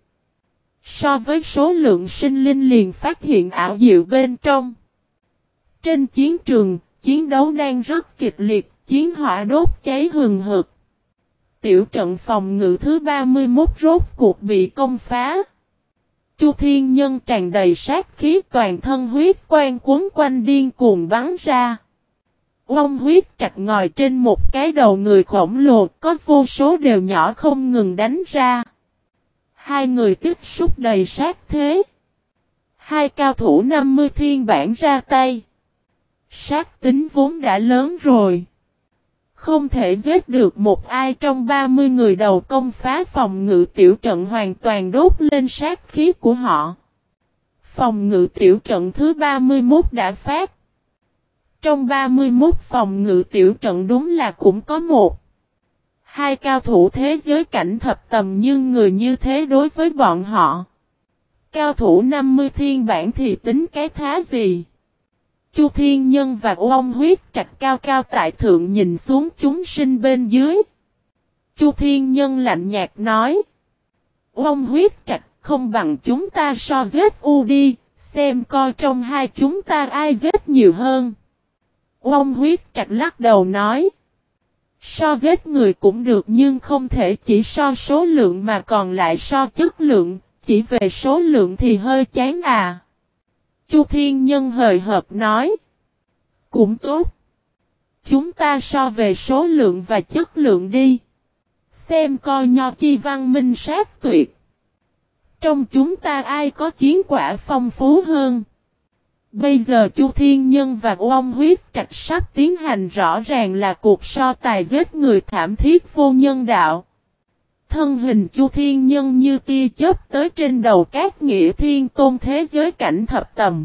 So với số lượng sinh linh liền phát hiện ảo diệu bên trong. Trên chiến trường, chiến đấu đang rất kịch liệt, chiến hỏa đốt cháy hừng hực. Tiểu trận phòng ngự thứ 31 rốt cuộc bị công phá. Chu Thiên Nhân tràn đầy sát khí toàn thân huyết quang cuốn quanh điên cuồng bắn ra. Ông huyết trạch ngồi trên một cái đầu người khổng lồ có vô số đều nhỏ không ngừng đánh ra. Hai người tiếp xúc đầy sát thế. Hai cao thủ 50 thiên bản ra tay. Sát tính vốn đã lớn rồi. Không thể giết được một ai trong 30 người đầu công phá phòng ngự tiểu trận hoàn toàn đốt lên sát khí của họ. Phòng ngự tiểu trận thứ 31 đã phát. Trong 31 phòng ngự tiểu trận đúng là cũng có một. Hai cao thủ thế giới cảnh thập tầm nhưng người như thế đối với bọn họ. Cao thủ 50 thiên bản thì tính cái thá gì? Chu Thiên Nhân và Ông huyết trạch cao cao tại thượng nhìn xuống chúng sinh bên dưới. Chu Thiên Nhân lạnh nhạt nói. Ông huyết trạch không bằng chúng ta so giết u đi, xem coi trong hai chúng ta ai giết nhiều hơn. Ông huyết trạch lắc đầu nói. So giết người cũng được nhưng không thể chỉ so số lượng mà còn lại so chất lượng, chỉ về số lượng thì hơi chán à. Chu Thiên Nhân hời hợt nói. Cũng tốt. Chúng ta so về số lượng và chất lượng đi. Xem coi Nho Chi văn minh sát tuyệt. Trong chúng ta ai có chiến quả phong phú hơn. Bây giờ Chu Thiên Nhân và Ông huyết trạch sắp tiến hành rõ ràng là cuộc so tài giết người thảm thiết vô nhân đạo. Thân hình Chu Thiên Nhân như tia chớp tới trên đầu Cát Nghĩa Thiên Tôn thế giới cảnh thập tầm.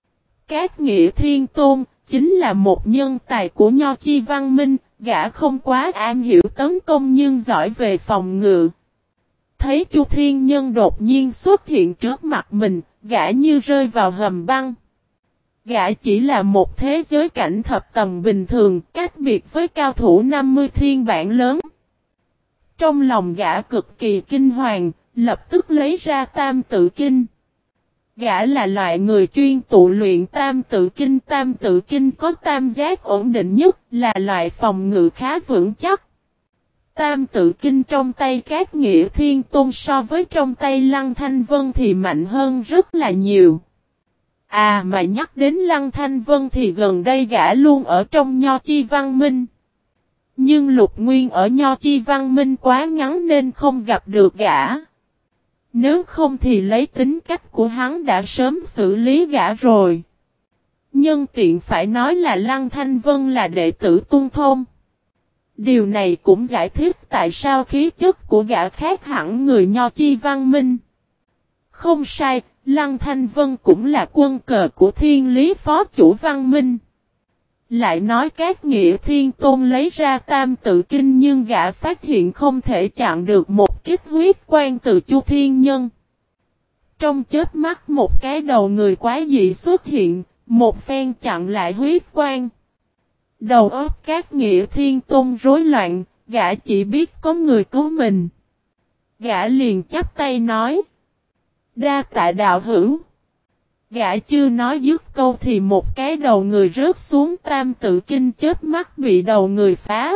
Cát Nghĩa Thiên Tôn chính là một nhân tài của Nho Chi văn minh, gã không quá am hiểu tấn công nhưng giỏi về phòng ngự. Thấy Chu Thiên Nhân đột nhiên xuất hiện trước mặt mình, gã như rơi vào hầm băng. Gã chỉ là một thế giới cảnh thập tầm bình thường, cách biệt với cao thủ 50 thiên bản lớn. Trong lòng gã cực kỳ kinh hoàng, lập tức lấy ra Tam Tự Kinh. Gã là loại người chuyên tụ luyện Tam Tự Kinh. Tam Tự Kinh có tam giác ổn định nhất, là loại phòng ngự khá vững chắc. Tam Tự Kinh trong tay Cát Nghĩa Thiên Tôn so với trong tay Lăng Thanh Vân thì mạnh hơn rất là nhiều. À mà nhắc đến Lăng Thanh Vân thì gần đây gã luôn ở trong Nho Chi văn minh. Nhưng Lục Nguyên ở Nho Chi văn minh quá ngắn nên không gặp được gã. Nếu không thì lấy tính cách của hắn đã sớm xử lý gã rồi. Nhân tiện phải nói là Lăng Thanh Vân là đệ tử Tung Thông. Điều này cũng giải thích tại sao khí chất của gã khác hẳn người Nho Chi văn minh. Không sai, Lăng Thanh Vân cũng là quân cờ của Thiên Lý Phó Chủ Văn Minh. Lại nói Cát Nghĩa Thiên Tôn lấy ra Tam Tự Kinh nhưng gã phát hiện không thể chặn được một kích huyết quang từ Chu Thiên Nhân. Trong chớp mắt một cái đầu người quái dị xuất hiện, một phen chặn lại huyết quang. Đầu óc Cát Nghĩa Thiên Tôn rối loạn, gã chỉ biết có người cứu mình. Gã liền chắp tay nói. Đa tạ đạo hữu. Gã chưa nói dứt câu thì một cái đầu người rớt xuống Tam Tự Kinh chớp mắt bị đầu người phá.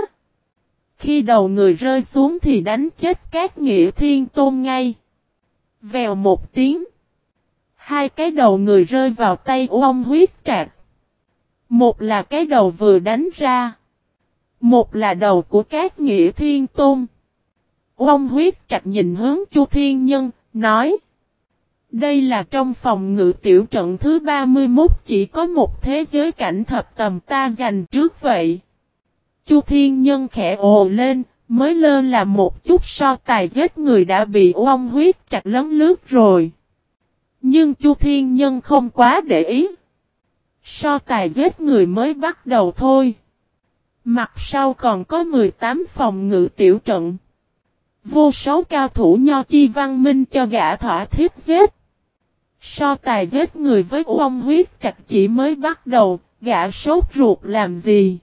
Khi đầu người rơi xuống thì đánh chết Cát Nghĩa Thiên Tôn ngay. Vèo một tiếng. Hai cái đầu người rơi vào tay Ông huyết trạch. Một là cái đầu vừa đánh ra. Một là đầu của Cát Nghĩa Thiên Tôn. Ông huyết trạch nhìn hướng Chu Thiên Nhân, nói. Đây là trong phòng ngự tiểu trận thứ 31 chỉ có một thế giới cảnh thập tầm ta giành trước vậy. Chu Thiên Nhân khẽ ồ lên, mới lơ là một chút so tài giết người đã bị oong huyết trạch lấn lướt rồi. Nhưng Chu Thiên Nhân không quá để ý. So tài giết người mới bắt đầu thôi. Mặt sau còn có 18 phòng ngự tiểu trận. Vô số cao thủ nho chi văn minh cho gã thỏa thiết giết. So tài giết người với oong huyết trạch chỉ mới bắt đầu, gã sốt ruột làm gì?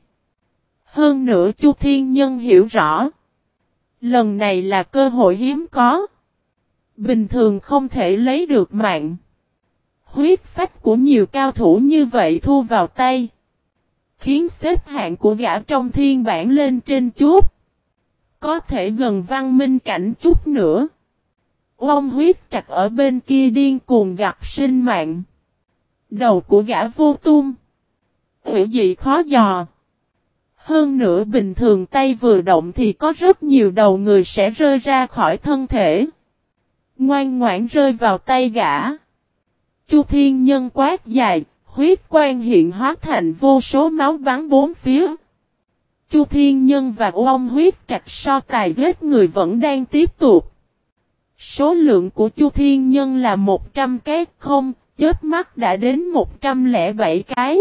Hơn nữa Chu Thiên Nhân hiểu rõ. Lần này là cơ hội hiếm có. Bình thường không thể lấy được mạng. Huyết phách của nhiều cao thủ như vậy thu vào tay. Khiến xếp hạng của gã trong thiên bản lên trên chút. Có thể gần văn minh cảnh chút nữa. Oong huyết trạch ở bên kia điên cuồng gặp sinh mạng. Đầu của gã vô tung. Hữu dị khó dò. Hơn nữa bình thường tay vừa động thì có rất nhiều đầu người sẽ rơi ra khỏi thân thể. Ngoan ngoãn rơi vào tay gã. Chu Thiên Nhân quát dài, huyết quang hiện hóa thành vô số máu bắn bốn phía. Chu Thiên Nhân và oong huyết trạch so tài giết người vẫn đang tiếp tục. Số lượng của Chu Thiên Nhân là 100 cái không, chớp mắt đã đến 107 cái.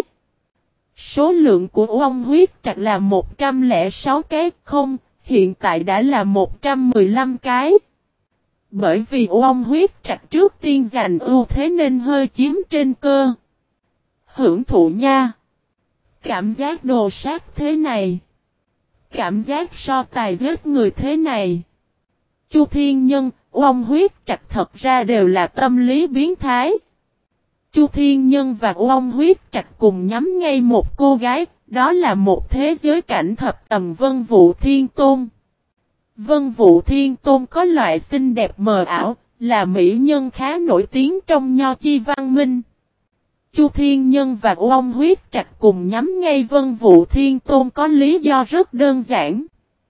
Số lượng của oong huyết trạch là 106 cái không, hiện tại đã là 115 cái. Bởi vì oong huyết trạch trước tiên giành ưu thế nên hơi chiếm trên cơ. Hưởng thụ nha. Cảm giác đồ sát thế này. Cảm giác so tài giết người thế này. Chu Thiên Nhân, oong huyết trạch thật ra đều là tâm lý biến thái. Chu Thiên Nhân và oong huyết trạch cùng nhắm ngay một cô gái, đó là một thế giới cảnh thập tầm Vân Vũ Thiên Tôn. Vân Vũ Thiên Tôn có loại xinh đẹp mờ ảo, là mỹ nhân khá nổi tiếng trong nho chi văn minh. Chu Thiên Nhân và oong huyết trạch cùng nhắm ngay Vân Vũ Thiên Tôn có lý do rất đơn giản.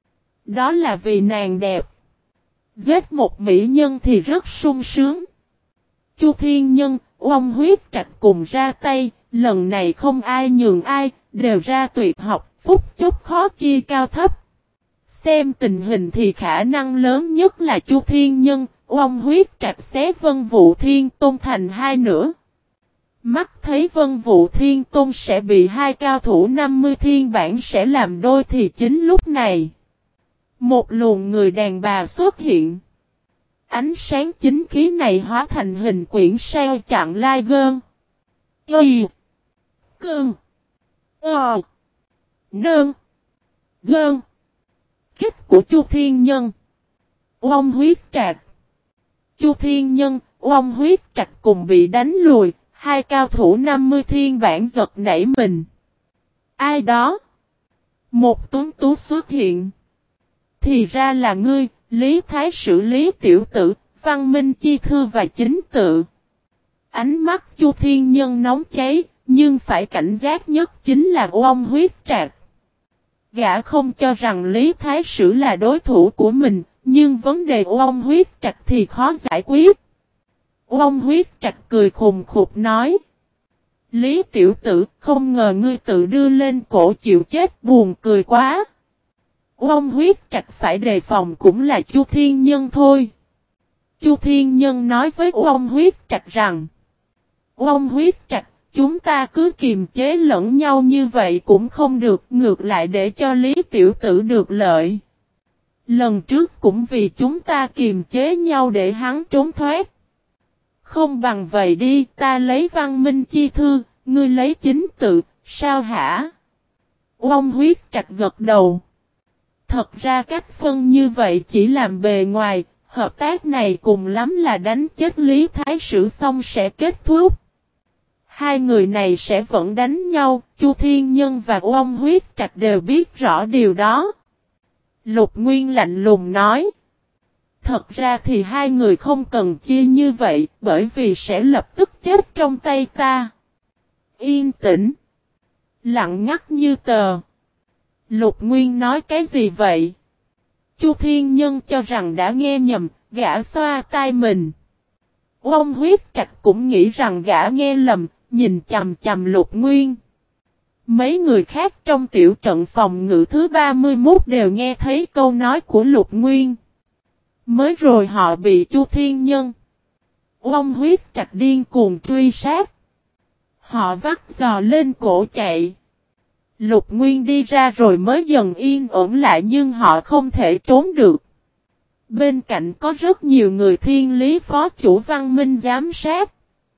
Đó là vì nàng đẹp. Giết một mỹ nhân thì rất sung sướng. Chu Thiên Nhân, oong huyết trạch cùng ra tay, lần này không ai nhường ai, đều ra tuyệt học, phúc chốc khó chia cao thấp. Xem tình hình thì khả năng lớn nhất là Chu Thiên Nhân, oong huyết trạch xé Vân Vũ Thiên Tôn thành hai nửa. Mắt thấy Vân Vũ Thiên Tôn sẽ bị hai cao thủ 50 thiên bản sẽ làm đôi thì chính lúc này. Một luồng người đàn bà xuất hiện. Ánh sáng chính khí này hóa thành hình quyển sao chặn lai gơn. Y. Cơn. Ờ. Nơn. Gơn. Kích của Chu Thiên Nhân. Oong huyết trạch. Chu Thiên Nhân, oong huyết trạch cùng bị đánh lùi. Hai cao thủ 50 thiên bản giật nảy mình. Ai đó? Một tuấn tú xuất hiện. Thì ra là ngươi, Lý Thái Sử Lý Tiểu Tử, Văn Minh Chi Thư và Chính Tự. Ánh mắt Chu Thiên Nhân nóng cháy, nhưng phải cảnh giác nhất chính là oong huyết trạch. Gã không cho rằng Lý Thái Sử là đối thủ của mình, nhưng vấn đề oong huyết trạch thì khó giải quyết. Oong huyết trạch cười khùng khục nói. Lý Tiểu Tử, không ngờ ngươi tự đưa lên cổ chịu chết, buồn cười quá. Oong huyết trạch phải đề phòng cũng là Chu Thiên Nhân thôi. Chu Thiên Nhân nói với oong huyết trạch rằng. Oong huyết trạch, chúng ta cứ kiềm chế lẫn nhau như vậy cũng không được, ngược lại để cho Lý Tiểu Tử được lợi. Lần trước cũng vì chúng ta kiềm chế nhau để hắn trốn thoát. Không bằng vậy đi, ta lấy Văn Minh Chi Thư, ngươi lấy Chính Tự, sao hả? Oong huyết trạch gật đầu. Thật ra cách phân như vậy chỉ làm bề ngoài, hợp tác này cùng lắm là đánh chết Lý Thái Sử xong sẽ kết thúc. Hai người này sẽ vẫn đánh nhau, Chu Thiên Nhân và oong huyết trạch đều biết rõ điều đó. Lục Nguyên lạnh lùng nói. Thật ra thì hai người không cần chia như vậy, bởi vì sẽ lập tức chết trong tay ta. Yên tĩnh. Lặng ngắt như tờ. Lục Nguyên nói cái gì vậy? Chu Thiên Nhân cho rằng đã nghe nhầm, gã xoa tai mình. Ông Huyết Trạch cũng nghĩ rằng gã nghe lầm, nhìn chằm chằm Lục Nguyên. Mấy người khác trong tiểu trận phòng ngự thứ 31 đều nghe thấy câu nói của Lục Nguyên. Mới rồi họ bị Chu Thiên Nhân, ông Huyết Trạch điên cuồng truy sát. Họ vắt giò lên cổ chạy. Lục Nguyên đi ra rồi mới dần yên ổn lại, nhưng họ không thể trốn được. Bên cạnh có rất nhiều người Thiên Lý phó chủ Văn Minh giám sát.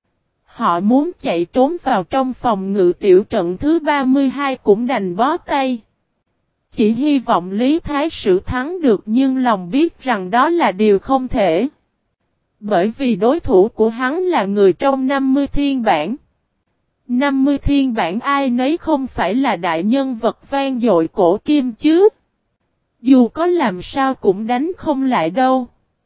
Họ muốn chạy trốn vào trong phòng ngự tiểu trận thứ 32 cũng đành bó tay. Chỉ hy vọng Lý Thái Sử thắng được, nhưng lòng biết rằng đó là điều không thể. Bởi vì đối thủ của hắn là người trong 50 thiên bản. 50 thiên bản ai nấy không phải là đại nhân vật vang dội cổ kim chứ. Dù có làm sao cũng đánh không lại đâu.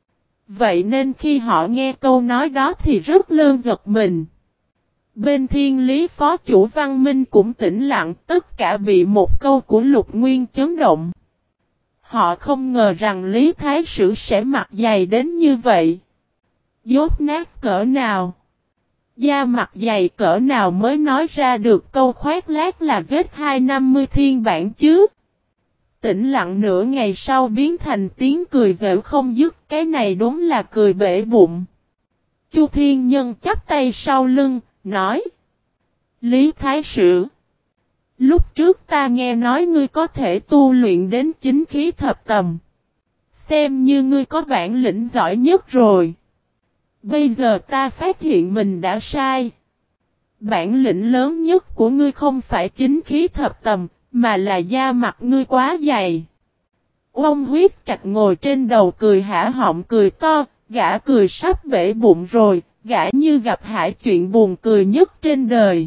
Vậy nên khi họ nghe câu nói đó thì rất lơn giật mình. Bên Thiên Lý phó chủ Văn Minh cũng tĩnh lặng, tất cả bị một câu của Lục Nguyên chấn động. Họ không ngờ rằng Lý Thái Sử sẽ mặt dày đến như vậy. Dốt nát cỡ nào, da mặt dày cỡ nào mới nói ra được câu khoác lác là giết 250 thiên bản chứ. Tĩnh lặng nửa ngày sau biến thành tiếng cười giễu không dứt, cái này đúng là cười bể bụng. Chu Thiên Nhân chắp tay sau lưng, nói: Lý Thái Sử, lúc trước ta nghe nói ngươi có thể tu luyện đến chính khí thập tầm. Xem như ngươi có bản lĩnh giỏi nhất rồi. Bây giờ ta phát hiện mình đã sai. Bản lĩnh lớn nhất của ngươi không phải chính khí thập tầm, mà là da mặt ngươi quá dày. Ông Huyết Trạch ngồi trên đầu cười hả họng cười to, gã cười sắp bể bụng rồi, gã như gặp hại chuyện buồn cười nhất trên đời.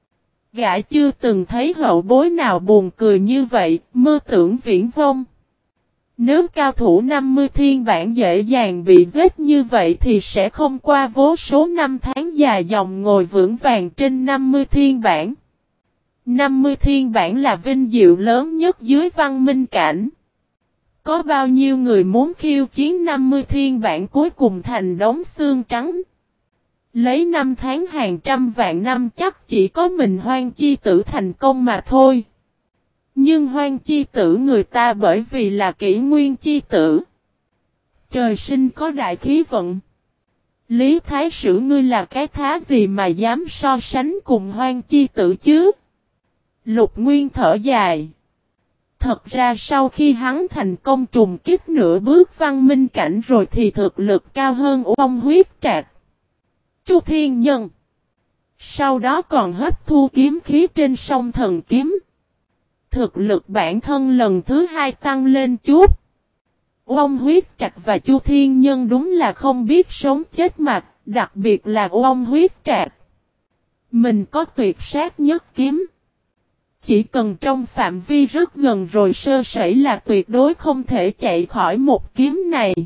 Gã chưa từng thấy hậu bối nào buồn cười như vậy, mơ tưởng viễn vông. Nếu cao thủ 50 thiên bản dễ dàng bị giết như vậy thì sẽ không qua vô số năm tháng dài dòng ngồi vững vàng trên 50 thiên bản. 50 thiên bản là vinh diệu lớn nhất dưới văn minh cảnh. Có bao nhiêu người muốn khiêu chiến 50 thiên bản cuối cùng thành đống xương trắng. Lấy năm tháng hàng trăm vạn năm chắc chỉ có mình Hoang Chi Tử thành công mà thôi. Nhưng Hoang Chi Tử người ta bởi vì là Kỷ Nguyên Chi Tử. Trời sinh có đại khí vận. Lý Thái Sử ngươi là cái thá gì mà dám so sánh cùng Hoang Chi Tử chứ? Lục Nguyên thở dài. Thật ra sau khi hắn thành công trùng kích nửa bước văn minh cảnh rồi thì thực lực cao hơn ông Huyết Trạch, Chu Thiên Nhân. Sau đó còn hấp thu kiếm khí trên sông thần kiếm. Thực lực bản thân lần thứ hai tăng lên chút. Ông Huyết Trạch và Chu Thiên Nhân đúng là không biết sống chết mặt, đặc biệt là ông Huyết Trạch. Mình có tuyệt sát nhất kiếm. Chỉ cần trong phạm vi rất gần rồi sơ sẩy là tuyệt đối không thể chạy khỏi một kiếm này.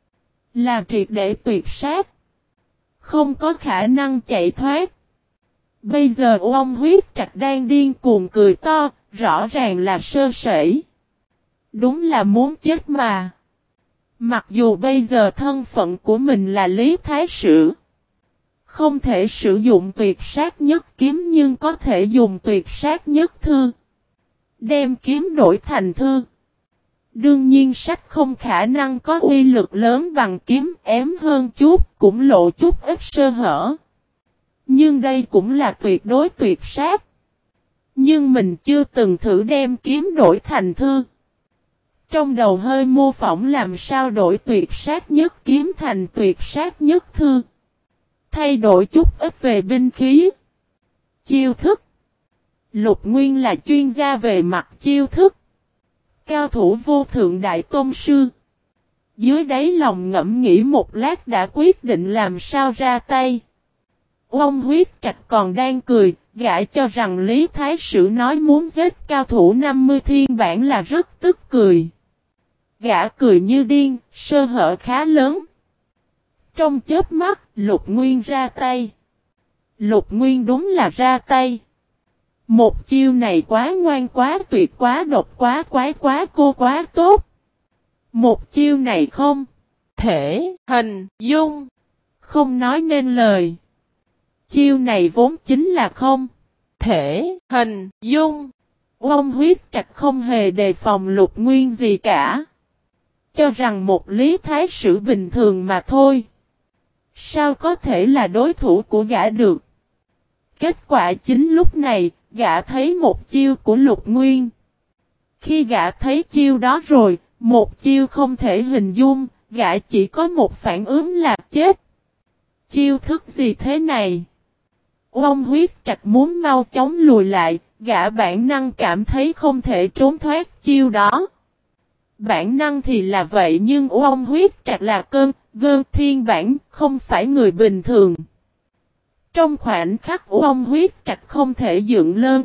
Là triệt để tuyệt sát. Không có khả năng chạy thoát. Bây giờ ông Huyết Trạch đang điên cuồng cười to, rõ ràng là sơ sẩy. Đúng là muốn chết mà. Mặc dù bây giờ thân phận của mình là Lý Thái Sử. Không thể sử dụng tuyệt sát nhất kiếm nhưng có thể dùng tuyệt sát nhất thư. Đem kiếm đổi thành thư. Đương nhiên sách không khả năng có uy lực lớn bằng kiếm, ém hơn chút, cũng lộ chút ít sơ hở. Nhưng đây cũng là tuyệt đối tuyệt sát. Nhưng mình chưa từng thử đem kiếm đổi thành thư. Trong đầu hơi mô phỏng làm sao đổi tuyệt sát nhất kiếm thành tuyệt sát nhất thư. Thay đổi chút ít về binh khí. Chiêu thức. Lục Nguyên là chuyên gia về mặt chiêu thức. Cao thủ vô thượng đại tôn sư. Dưới đáy lòng ngẫm nghĩ một lát đã quyết định làm sao ra tay. Ông Huyết Trạch còn đang cười, gã cho rằng Lý Thái Sử nói muốn giết cao thủ 50 thiên bản là rất tức cười. Gã cười như điên, sơ hở khá lớn. Trong chớp mắt, Lục Nguyên ra tay. Lục Nguyên đúng là ra tay. Một chiêu này quá ngoan quá tuyệt quá độc quá quái quá cô quá tốt. Một chiêu này không thể hình dung. Không nói nên lời. Chiêu này vốn chính là không thể hình dung. Ông Huyết Trạch không hề đề phòng Lục Nguyên gì cả. Cho rằng một Lý Thái Sử bình thường mà thôi. Sao có thể là đối thủ của gã được? Kết quả chính lúc này, gã thấy một chiêu của Lục Nguyên. Khi gã thấy chiêu đó rồi, một chiêu không thể hình dung, gã chỉ có một phản ứng là chết. Chiêu thức gì thế này? Ông Huyết Trạch muốn mau chóng lùi lại, gã bản năng cảm thấy không thể trốn thoát chiêu đó. Bản năng thì là vậy nhưng ông Huyết Trạch là gơn thiên bản, không phải người bình thường. Trong khoảnh khắc ông Huyết Trạch không thể dựng lơn,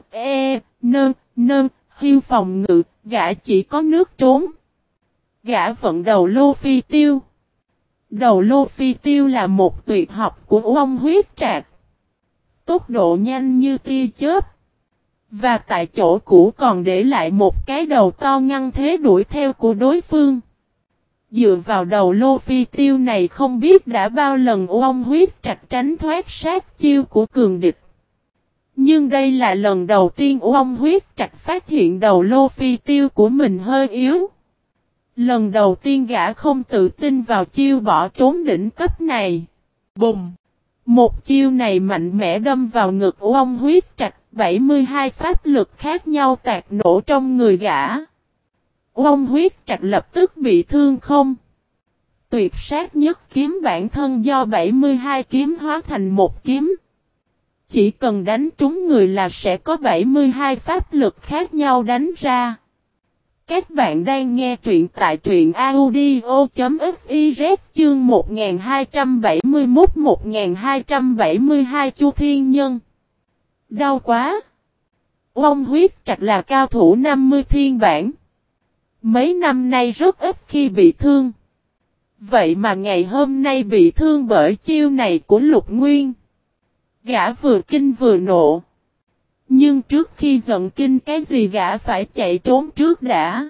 hiu phòng ngự, gã chỉ có nước trốn. Gã vận đầu lô phi tiêu. Đầu lô phi tiêu là một tuyệt học của ông Huyết Trạch. Tốc độ nhanh như tia chớp. Và tại chỗ cũ còn để lại một cái đầu to ngăn thế đuổi theo của đối phương. Dựa vào đầu lô phi tiêu này không biết đã bao lần ông Huyết Trạch tránh thoát sát chiêu của cường địch. Nhưng đây là lần đầu tiên ông Huyết Trạch phát hiện đầu lô phi tiêu của mình hơi yếu. Lần đầu tiên gã không tự tin vào chiêu bỏ trốn đỉnh cấp này. Bùng! Một chiêu này mạnh mẽ đâm vào ngực ông Huyết Trạch, 72 pháp lực khác nhau tạc nổ trong người gã. Ông Huyết Trạch lập tức bị thương không? Tuyệt sát nhất kiếm bản thân do 72 kiếm hóa thành một kiếm. Chỉ cần đánh trúng người là sẽ có 72 pháp lực khác nhau đánh ra. Các bạn đang nghe truyện tại truyện audio.fiz chương 1271-1272 Chu Thiên Nhân. Đau quá! Ông Huyết Trạch là cao thủ 50 thiên bản. Mấy năm nay rất ít khi bị thương. Vậy mà ngày hôm nay bị thương bởi chiêu này của Lục Nguyên. Gã vừa kinh vừa nộ. Nhưng trước khi giận kinh cái gì gã phải chạy trốn trước đã.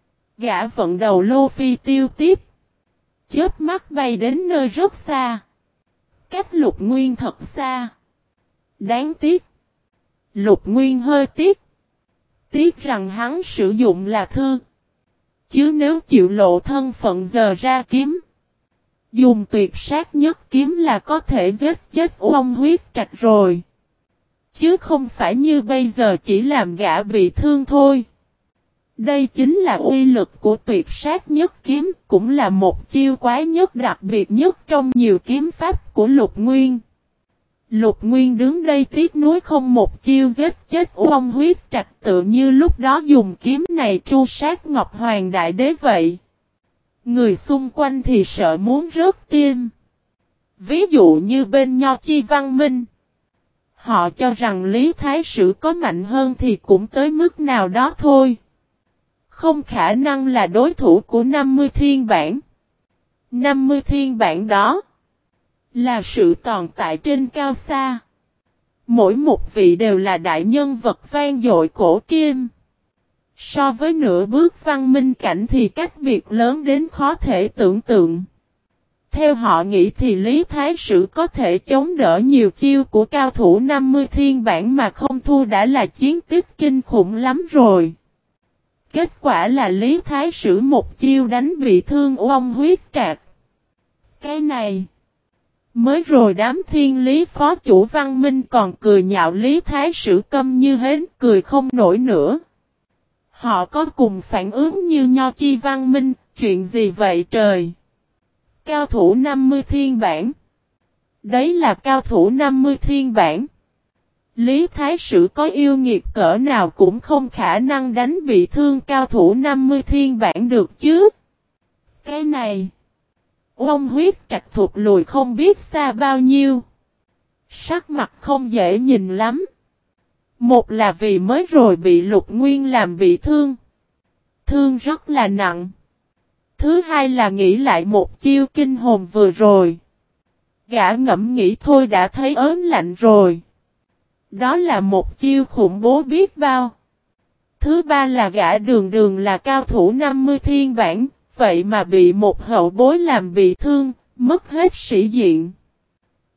Gã vận đầu lô phi tiêu tiếp. Chớp mắt bay đến nơi rất xa. Cách Lục Nguyên thật xa. Đáng tiếc. Lục Nguyên hơi tiếc. Tiếc rằng hắn sử dụng là thư. Chứ nếu chịu lộ thân phận giờ ra kiếm. Dùng tuyệt sát nhất kiếm là có thể giết chết ông Huyết Trạch rồi. Chứ không phải như bây giờ chỉ làm gã bị thương thôi. Đây chính là uy lực của tuyệt sát nhất kiếm, cũng là một chiêu quái nhất đặc biệt nhất trong nhiều kiếm pháp của Lục Nguyên. Lục Nguyên đứng đây tiếc nuối không một chiêu giết chết ông Huyết Trạch tự như lúc đó dùng kiếm này tru sát Ngọc Hoàng Đại Đế vậy. Người xung quanh thì sợ muốn rớt tim. Ví dụ như bên Nho Chi Văn Minh. Họ cho rằng Lý Thái Sử có mạnh hơn thì cũng tới mức nào đó thôi. Không khả năng là đối thủ của 50 thiên bản. 50 thiên bản đó là sự tồn tại trên cao xa. Mỗi một vị đều là đại nhân vật vang dội cổ kim. So với nửa bước văn minh cảnh thì cách biệt lớn đến khó thể tưởng tượng. Theo họ nghĩ thì Lý Thái Sử có thể chống đỡ nhiều chiêu của cao thủ 50 thiên bản mà không thua đã là chiến tích kinh khủng lắm rồi. Kết quả là Lý Thái Sử một chiêu đánh bị thương ông Huyết Trạch. Cái này, mới rồi đám thiên lý phó chủ văn minh còn cười nhạo Lý Thái Sử câm như hến cười không nổi nữa. Họ có cùng phản ứng như Nho Chi Văn Minh, chuyện gì vậy trời? Cao thủ 50 thiên bản. Đấy là cao thủ 50 thiên bản. Lý Thái Sử có yêu nghiệt cỡ nào cũng không khả năng đánh bị thương cao thủ 50 thiên bản được chứ. Cái này, ông Huyết Trạch thụt lùi không biết xa bao nhiêu. Sắc mặt không dễ nhìn lắm. Một là vì mới rồi bị Lục Nguyên làm bị thương. Thương rất là nặng. Thứ hai là nghĩ lại một chiêu kinh hồn vừa rồi. Gã ngẫm nghĩ thôi đã thấy ớn lạnh rồi. Đó là một chiêu khủng bố biết bao. Thứ ba là gã đường đường là cao thủ 50 thiên bản. Vậy mà bị một hậu bối làm bị thương, mất hết sĩ diện.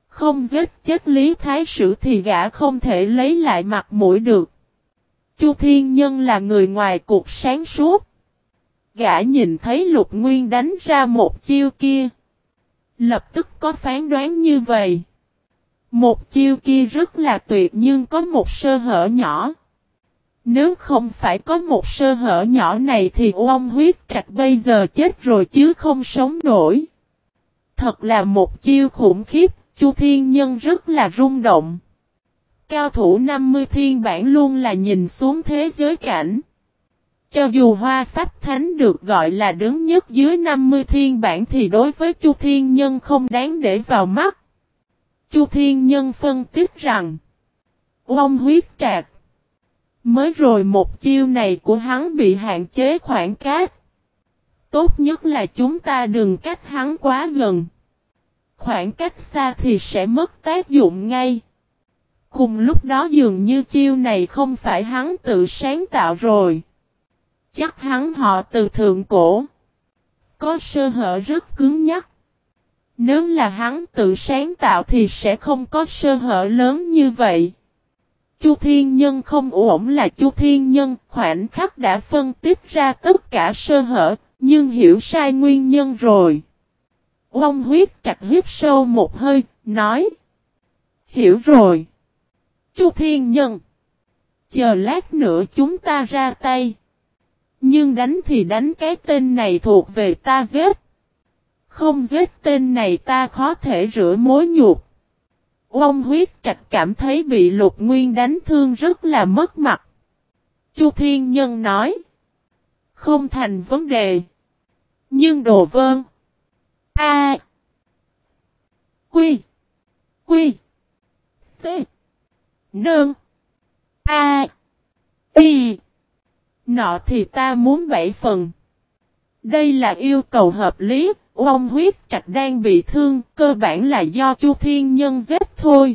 Không giết chết Lý Thái Sử thì gã không thể lấy lại mặt mũi được. Chu Thiên Nhân là người ngoài cuộc sáng suốt. Gã nhìn thấy Lục Nguyên đánh ra một chiêu kia. Lập tức có phán đoán như vậy. Một chiêu kia rất là tuyệt nhưng có một sơ hở nhỏ. Nếu không phải có một sơ hở nhỏ này thì Oông Huyết Trạch bây giờ chết rồi chứ không sống nổi. Thật là một chiêu khủng khiếp, Chu Thiên Nhân rất là rung động. Cao thủ 50 thiên bản luôn là nhìn xuống thế giới cảnh. Cho dù Hoa Phách Thánh được gọi là đứng nhất dưới 50 thiên bản thì đối với Chu Thiên Nhân không đáng để vào mắt. Chu Thiên Nhân phân tích rằng, Oông Huyết Trạch, mới rồi một chiêu này của hắn bị hạn chế khoảng cách. Tốt nhất là chúng ta đừng cách hắn quá gần. Khoảng cách xa thì sẽ mất tác dụng ngay. Cùng lúc đó dường như chiêu này không phải hắn tự sáng tạo rồi. Chắc hắn họ từ thượng cổ. Có sơ hở rất cứng nhắc. Nếu là hắn tự sáng tạo thì sẽ không có sơ hở lớn như vậy. Chu Thiên Nhân không ổn là Chu Thiên Nhân khoảnh khắc đã phân tích ra tất cả sơ hở, nhưng hiểu sai nguyên nhân rồi. Oông Huyết Trạch hít sâu một hơi, nói. Hiểu rồi. Chu Thiên Nhân. Chờ lát nữa chúng ta ra tay. Nhưng đánh thì đánh cái tên này thuộc về ta giết. Không giết tên này ta khó thể rửa mối nhục. Oông Huyết Trạch cảm thấy bị Lục Nguyên đánh thương rất là mất mặt. Chu Thiên Nhân nói. Không thành vấn đề. Nhưng Đồ Vân. A. Quy. Quy. T. Nương. A. Y. Nọ thì ta muốn 7 phần. Đây là yêu cầu hợp lý. Oông Huyết Trạch đang bị thương, cơ bản là do Chu Thiên Nhân giết thôi.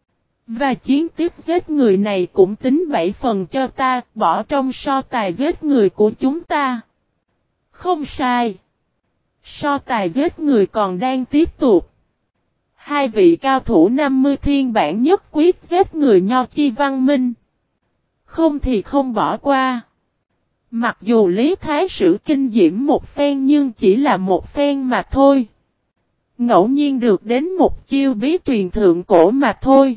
Và chiến tiếp giết người này cũng tính 7 phần cho ta, bỏ trong so tài giết người của chúng ta. Không sai. So tài giết người còn đang tiếp tục. Hai vị cao thủ 50 thiên bản nhất quyết giết người Nho Chi Văn Minh. Không thì không bỏ qua. Mặc dù Lý Thái Sử kinh diễm một phen nhưng chỉ là một phen mà thôi. Ngẫu nhiên được đến một chiêu bí truyền thượng cổ mà thôi.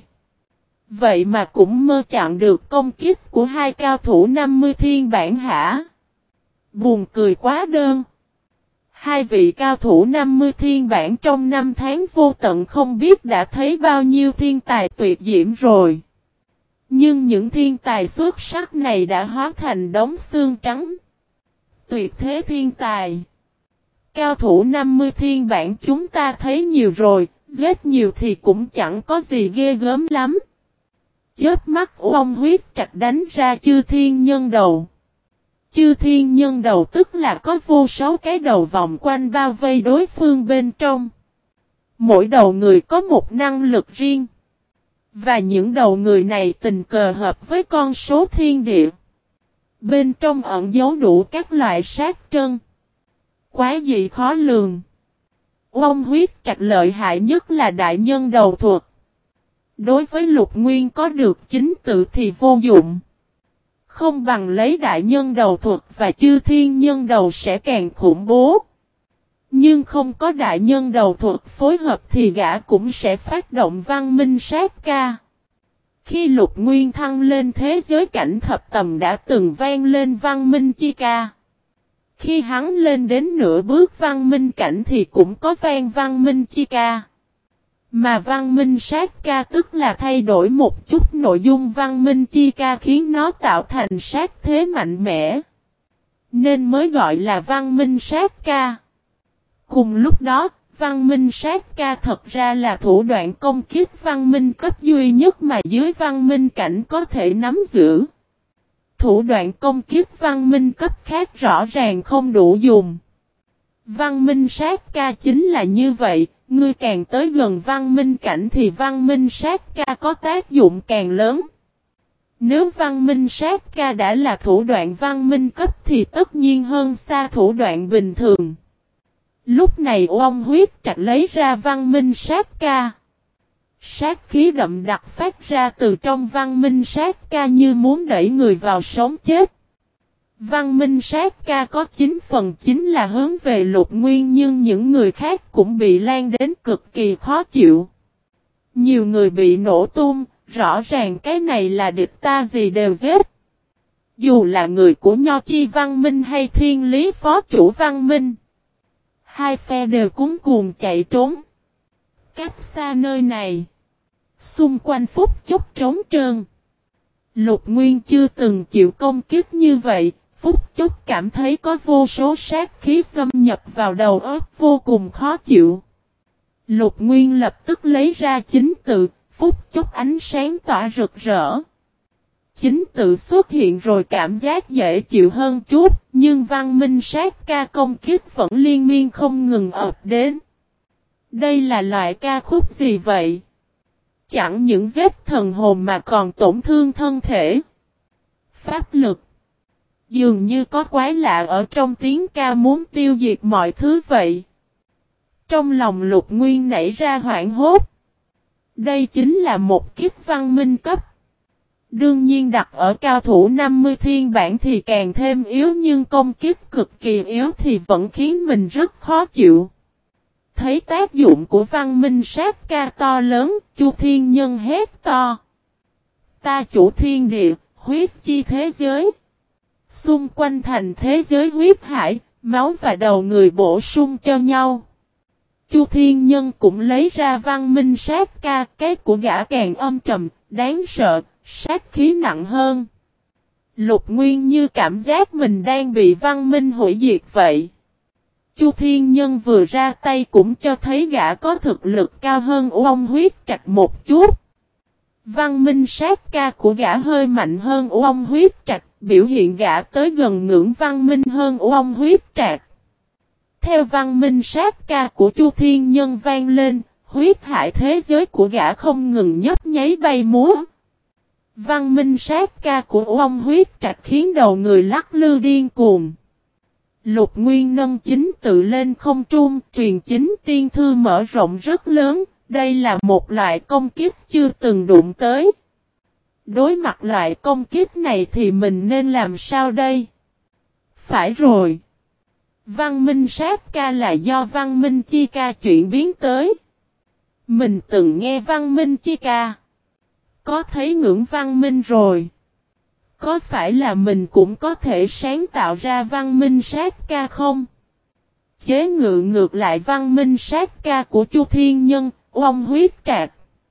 Vậy mà cũng mơ chặn được công kích của hai cao thủ 50 thiên bản hả? Buồn cười quá đơn. Hai vị cao thủ 50 thiên bản trong 5 tháng vô tận không biết đã thấy bao nhiêu thiên tài tuyệt diễm rồi. Nhưng những thiên tài xuất sắc này đã hóa thành đống xương trắng. Tuyệt thế thiên tài. Cao thủ 50 thiên bản chúng ta thấy nhiều rồi, giết nhiều thì cũng chẳng có gì ghê gớm lắm. Chớp mắt Oông Huyết Trạch đánh ra Chư Thiên Nhân đầu. Chư Thiên Nhân đầu tức là có vô số cái đầu vòng quanh bao vây đối phương bên trong. Mỗi đầu người có một năng lực riêng. Và những đầu người này tình cờ hợp với con số thiên địa. Bên trong ẩn giấu đủ các loại sát trân. Quá dị khó lường. Oông Huyết Trạch lợi hại nhất là đại nhân đầu thuật. Đối với Lục Nguyên có được chính tự thì vô dụng. Không bằng lấy đại nhân đầu thuật và Chư Thiên Nhân đầu sẽ càng khủng bố. Nhưng không có đại nhân đầu thuật phối hợp thì gã cũng sẽ phát động văn minh sát ca. Khi Lục Nguyên thăng lên thế giới cảnh thập tầm đã từng vang lên văn minh chi ca. Khi hắn lên đến nửa bước văn minh cảnh thì cũng có vang văn minh chi ca. Mà văn minh sát ca tức là thay đổi một chút nội dung văn minh chi ca khiến nó tạo thành sát thế mạnh mẽ. Nên mới gọi là văn minh sát ca. Cùng lúc đó, văn minh sát ca thật ra là thủ đoạn công kích văn minh cấp duy nhất mà dưới văn minh cảnh có thể nắm giữ. Thủ đoạn công kích văn minh cấp khác rõ ràng không đủ dùng. Văn minh sát ca chính là như vậy, ngươi càng tới gần văn minh cảnh thì văn minh sát ca có tác dụng càng lớn. Nếu văn minh sát ca đã là thủ đoạn văn minh cấp thì tất nhiên hơn xa thủ đoạn bình thường. Lúc này Oông Huyết Trạch lấy ra văn minh sát ca. Sát khí đậm đặc phát ra từ trong Văn Minh sát ca như muốn đẩy người vào sống chết. Văn Minh sát ca có 9/9 là hướng về Lục Nguyên, nhưng những người khác cũng bị lan đến cực kỳ khó chịu. Nhiều người bị nổ tung, rõ ràng cái này là địch ta gì đều giết. Dù là người của Nho Chi Văn Minh hay Thiên Lý Phó Chủ Văn Minh, hai phe đều cuống cuồng chạy trốn. Cách xa nơi này, xung quanh phút chốc trống trơn. Lục Nguyên chưa từng chịu công kích như vậy, phút chốc cảm thấy có vô số sát khí xâm nhập vào đầu óc vô cùng khó chịu. Lục Nguyên lập tức lấy ra chính tự, phút chốc ánh sáng tỏa rực rỡ. Chính tự xuất hiện rồi cảm giác dễ chịu hơn chút, nhưng Văn Minh sát ca công kích vẫn liên miên không ngừng ập đến. Đây là loại ca khúc gì vậy? Chẳng những giết thần hồn mà còn tổn thương thân thể. Pháp lực. Dường như có quái lạ ở trong tiếng ca muốn tiêu diệt mọi thứ vậy. Trong lòng Lục Nguyên nảy ra hoảng hốt. Đây chính là một kiếp văn minh cấp. Đương nhiên đặt ở cao thủ 50 thiên bản thì càng thêm yếu, nhưng công kích cực kỳ yếu thì vẫn khiến mình rất khó chịu. Thấy tác dụng của Văn Minh sát ca to lớn, Chu Thiên Nhân hét to. Ta chủ thiên địa, huyết chi thế giới. Xung quanh thành thế giới huyết hải, máu và đầu người bổ sung cho nhau. Chu Thiên Nhân cũng lấy ra Văn Minh sát ca, cái của gã càng âm trầm, đáng sợ, sát khí nặng hơn. Lục Nguyên như cảm giác mình đang bị Văn Minh hủy diệt vậy. Chu Thiên Nhân vừa ra tay cũng cho thấy gã có thực lực cao hơn Oông Huyết Trạch một chút. Văn Minh sát ca của gã hơi mạnh hơn Oông Huyết Trạch, biểu hiện gã tới gần ngưỡng văn minh hơn Oông Huyết Trạch. Theo Văn Minh sát ca của Chu Thiên Nhân vang lên, huyết hải thế giới của gã không ngừng nhấp nháy bay múa. Văn Minh sát ca của Oông Huyết Trạch khiến đầu người lắc lư điên cuồng. Lục Nguyên nâng chính tự lên không trung, truyền chính tiên thư mở rộng rất lớn, đây là một loại công kích chưa từng đụng tới. Đối mặt loại công kích này thì mình nên làm sao đây? Phải rồi. Văn Minh sát ca là do Văn Minh chi ca chuyển biến tới. Mình từng nghe Văn Minh chi ca. Có thấy ngưỡng Văn Minh rồi. Có phải là mình cũng có thể sáng tạo ra Văn Minh sát ca không? Chế ngự ngược lại Văn Minh sát ca của Chu Thiên Nhân, Oông Huyết Trạch.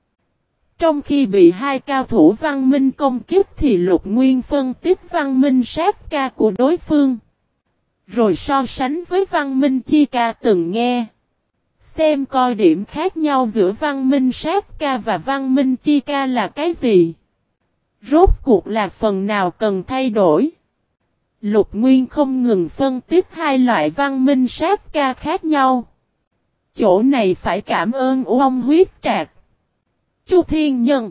Trong khi bị hai cao thủ Văn Minh công kích thì Lục Nguyên phân tích Văn Minh sát ca của đối phương. Rồi so sánh với Văn Minh chi ca từng nghe. Xem coi điểm khác nhau giữa Văn Minh sát ca và Văn Minh chi ca là cái gì. Rốt cuộc là phần nào cần thay đổi. Lục Nguyên không ngừng phân tích hai loại Văn Minh sát ca khác nhau. Chỗ này phải cảm ơn Oông Huyết Trạch, Chu Thiên Nhân.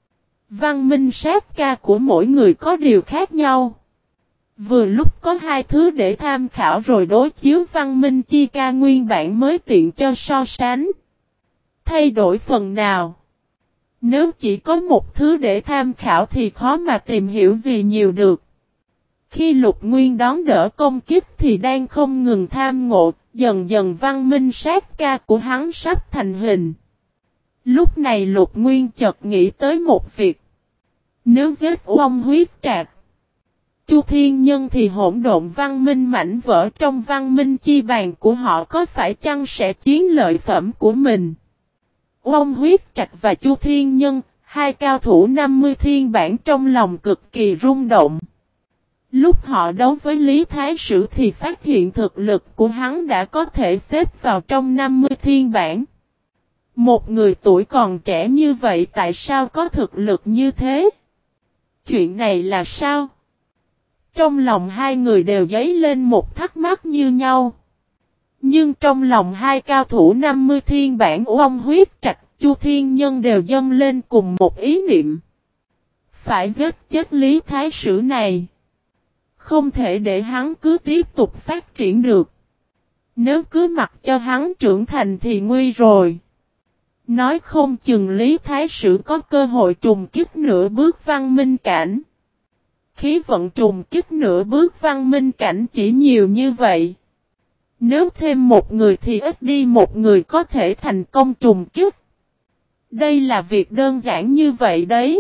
Văn Minh sát ca của mỗi người có điều khác nhau. Vừa lúc có hai thứ để tham khảo rồi đối chiếu Văn Minh chi ca nguyên bản mới tiện cho so sánh. Thay đổi phần nào. Nếu chỉ có một thứ để tham khảo thì khó mà tìm hiểu gì nhiều được. Khi Lục Nguyên đón đỡ công kích thì đang không ngừng tham ngộ, dần dần Văn Minh sát ca của hắn sắp thành hình. Lúc này Lục Nguyên chợt nghĩ tới một việc. Nếu giết Oông Huyết Trạch, Chu Thiên Nhân thì hỗn độn văn minh mảnh vỡ trong văn minh chi bàn của họ có phải chăng sẽ chiến lợi phẩm của mình? Oông Huyết Trạch và Chu Thiên Nhân, hai cao thủ 50 thiên bản trong lòng cực kỳ rung động. Lúc họ đấu với Lý Thái Sử thì phát hiện thực lực của hắn đã có thể xếp vào trong 50 thiên bản. Một người tuổi còn trẻ như vậy tại sao có thực lực như thế? Chuyện này là sao? Trong lòng hai người đều dấy lên một thắc mắc như nhau. Nhưng trong lòng hai cao thủ 50 thiên bản Oông Huyết Trạch, Chu Thiên Nhân đều dâng lên cùng một ý niệm. Phải giết chết Lý Thái Sử này. Không thể để hắn cứ tiếp tục phát triển được. Nếu cứ mặc cho hắn trưởng thành thì nguy rồi. Nói không chừng Lý Thái Sử có cơ hội trùng kích nửa bước văn minh cảnh. Khí vận trùng kích nửa bước văn minh cảnh chỉ nhiều như vậy. Nếu thêm một người thì ít đi một người có thể thành công trùng kích. Đây là việc đơn giản như vậy đấy.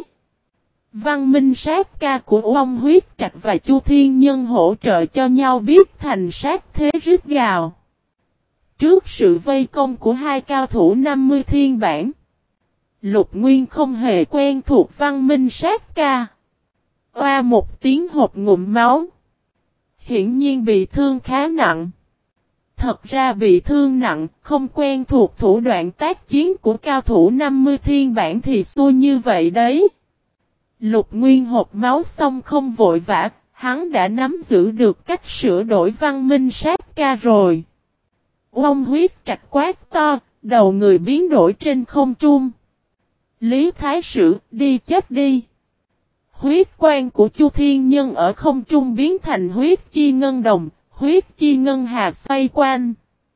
Văn minh sát ca của Ông Huyết Trạch và Chu Thiên Nhân hỗ trợ cho nhau biết thành sát thế rít gào. Trước sự vây công của hai cao thủ 50 thiên bản, Lục Nguyên không hề quen thuộc văn minh sát ca. Oa một tiếng hộc ngụm máu. Hiển nhiên bị thương khá nặng. Thật ra bị thương nặng, không quen thuộc thủ đoạn tác chiến của cao thủ 50 thiên bản thì xui như vậy đấy. Lục Nguyên hộc máu xong không vội vã, hắn đã nắm giữ được cách sửa đổi văn minh sát ca rồi. Ông Huyết Trạch quát to, đầu người biến đổi trên không trung. Lý Thái Sử, đi chết đi. Huyết quan của Chu Thiên Nhân ở không trung biến thành huyết chi ngân đồng, huyết chi ngân hà xoay quanh.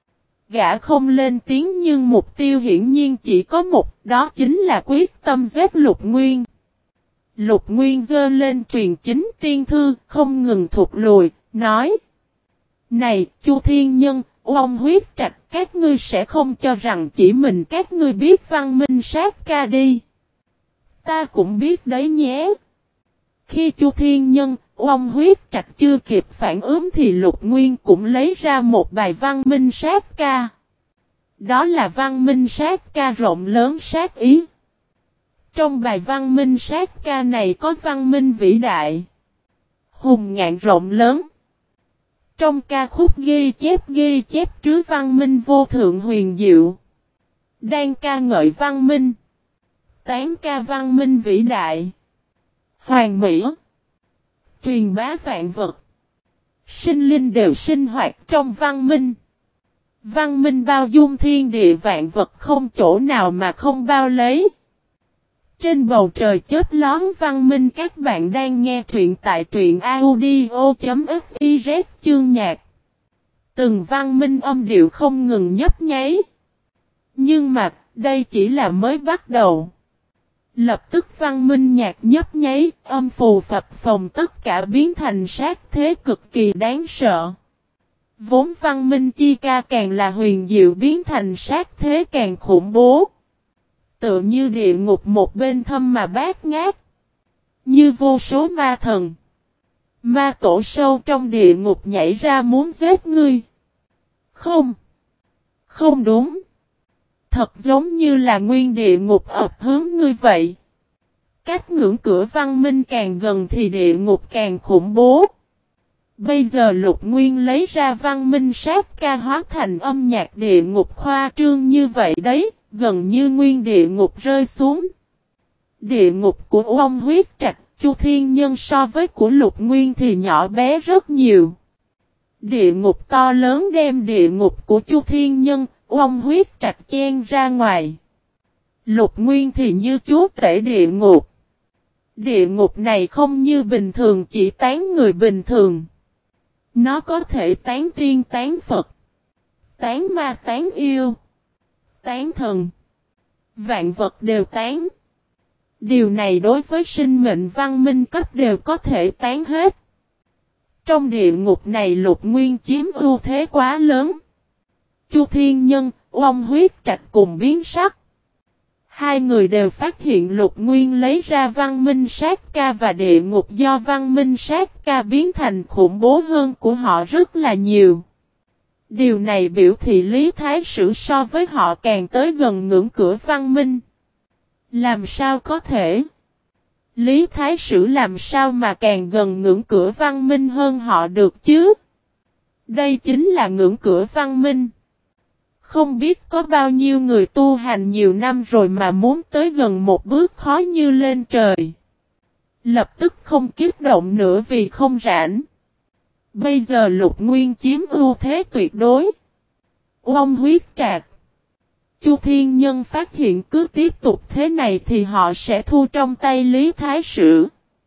Gã không lên tiếng nhưng mục tiêu hiển nhiên chỉ có một, đó chính là quyết tâm giết Lục Nguyên. Lục Nguyên giơ lên truyền chính tiên thư, không ngừng thụt lùi, nói. Này, Chu Thiên Nhân, Ông Huyết Trạch, các ngươi sẽ không cho rằng chỉ mình các ngươi biết văn minh sát ca đi. Ta cũng biết đấy nhé. Khi Chu Thiên Nhân, Ông Huyết Trạch chưa kịp phản ứng thì Lục Nguyên cũng lấy ra một bài văn minh sát ca. Đó là văn minh sát ca rộng lớn sát ý. Trong bài văn minh sát ca này có văn minh vĩ đại, hùng ngạn rộng lớn. Trong ca khúc ghi chép trứ văn minh vô thượng huyền diệu. Đang ca ngợi văn minh, tán ca văn minh vĩ đại, hoàn mỹ, truyền bá vạn vật. Sinh linh đều sinh hoạt trong văn minh. Văn minh bao dung thiên địa vạn vật, không chỗ nào mà không bao lấy. Trên bầu trời chớp lón văn minh, các bạn đang nghe truyện tại truyện audio.fiz chương nhạc. Từng văn minh âm điệu không ngừng nhấp nháy. Nhưng mà, đây chỉ là mới bắt đầu. Lập tức văn minh nhạc nhấp nháy, âm phù phập phồng tất cả biến thành sát thế cực kỳ đáng sợ. Vốn văn minh chi ca càng là huyền diệu biến thành sát thế càng khủng bố. Tựa như địa ngục một bên thâm mà bát ngát. Như vô số ma thần, ma tổ sâu trong địa ngục nhảy ra muốn giết ngươi. Không. Không đúng. Thật giống như là nguyên địa ngục ập hướng ngươi vậy. Cách ngưỡng cửa văn minh càng gần thì địa ngục càng khủng bố. Bây giờ Lục Nguyên lấy ra văn minh sát ca hóa thành âm nhạc địa ngục khoa trương như vậy đấy, gần như nguyên địa ngục rơi xuống. Địa ngục của Ông Huyết Trạch, Chu Thiên Nhân so với của Lục Nguyên thì nhỏ bé rất nhiều. Địa ngục to lớn đem địa ngục của Chu Thiên Nhân, Ông Huyết Trạch chen ra ngoài. Lục Nguyên thì như chúa tể địa ngục. Địa ngục này không như bình thường chỉ tán người bình thường. Nó có thể tán tiên tán Phật, tán ma tán yêu, tán thần. Vạn vật đều tán. Điều này đối với sinh mệnh văn minh cấp đều có thể tán hết. Trong địa ngục này Lục Nguyên chiếm ưu thế quá lớn. Chu Thiên Nhân, Ông Huyết Trạch cùng biến sắc. Hai người đều phát hiện Lục Nguyên lấy ra văn minh sát ca và địa ngục do văn minh sát ca biến thành khủng bố hơn của họ rất là nhiều. Điều này biểu thị Lý Thái Sử so với họ càng tới gần ngưỡng cửa văn minh. Làm sao có thể? Lý Thái Sử làm sao mà càng gần ngưỡng cửa văn minh hơn họ được chứ? Đây chính là ngưỡng cửa văn minh. Không biết có bao nhiêu người tu hành nhiều năm rồi mà muốn tới gần một bước khó như lên trời. Lập tức không kích động nữa vì không rảnh. Bây giờ Lục Nguyên chiếm ưu thế tuyệt đối. Ông Huyết Trạch, Chu Thiên Nhân phát hiện cứ tiếp tục thế này thì họ sẽ thua trong tay Lý Thái Sử.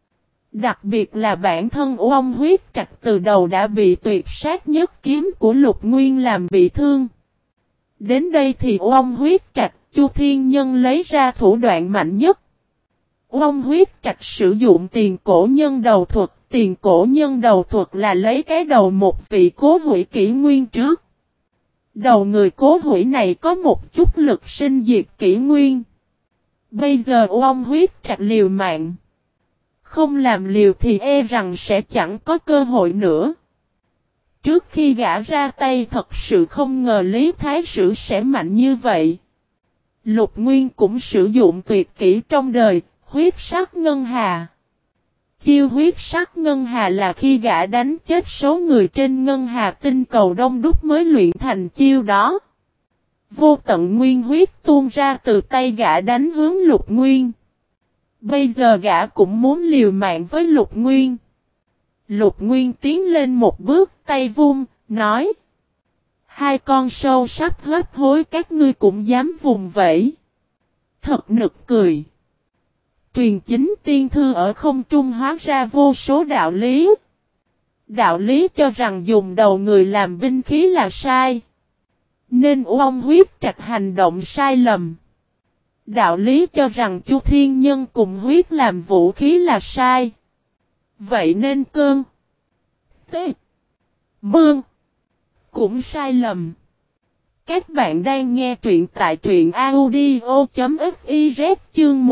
Đặc biệt là bản thân Ông Huyết Trạch từ đầu đã bị tuyệt sát nhất kiếm của Lục Nguyên làm bị thương. Đến đây thì Oông Huyết Trạch, Chu Thiên Nhân lấy ra thủ đoạn mạnh nhất. Oông Huyết Trạch sử dụng tiền cổ nhân đầu thuật. Tiền cổ nhân đầu thuật là lấy cái đầu một vị cố hủy kỷ nguyên trước. Đầu người cố hủy này có một chút lực sinh diệt kỷ nguyên. Bây giờ Oông Huyết Trạch liều mạng. Không làm liều thì e rằng sẽ chẳng có cơ hội nữa. Trước khi gã ra tay thật sự không ngờ Lý Thái Sử sẽ mạnh như vậy. Lục Nguyên cũng sử dụng tuyệt kỹ trong đời, huyết sắc ngân hà. Chiêu huyết sắc ngân hà là khi gã đánh chết số người trên ngân hà tinh cầu đông đúc mới luyện thành chiêu đó. Vô tận nguyên huyết tuôn ra từ tay gã đánh hướng Lục Nguyên. Bây giờ gã cũng muốn liều mạng với Lục Nguyên. Lục Nguyên tiến lên một bước, tay vung, nói: hai con sâu sắp hấp hối các ngươi cũng dám vùng vẫy. Thật nực cười. Truyền chính tiên thư ở không trung hóa ra vô số đạo lý. Đạo lý cho rằng dùng đầu người làm binh khí là sai. Nên Oông Huyết Trạch hành động sai lầm. Đạo lý cho rằng Chu Thiên Nhân cùng huyết làm vũ khí là sai. Vậy nên Cơn, Tê, Mương cũng sai lầm. Các bạn đang nghe truyện tại truyện audio.fiz chương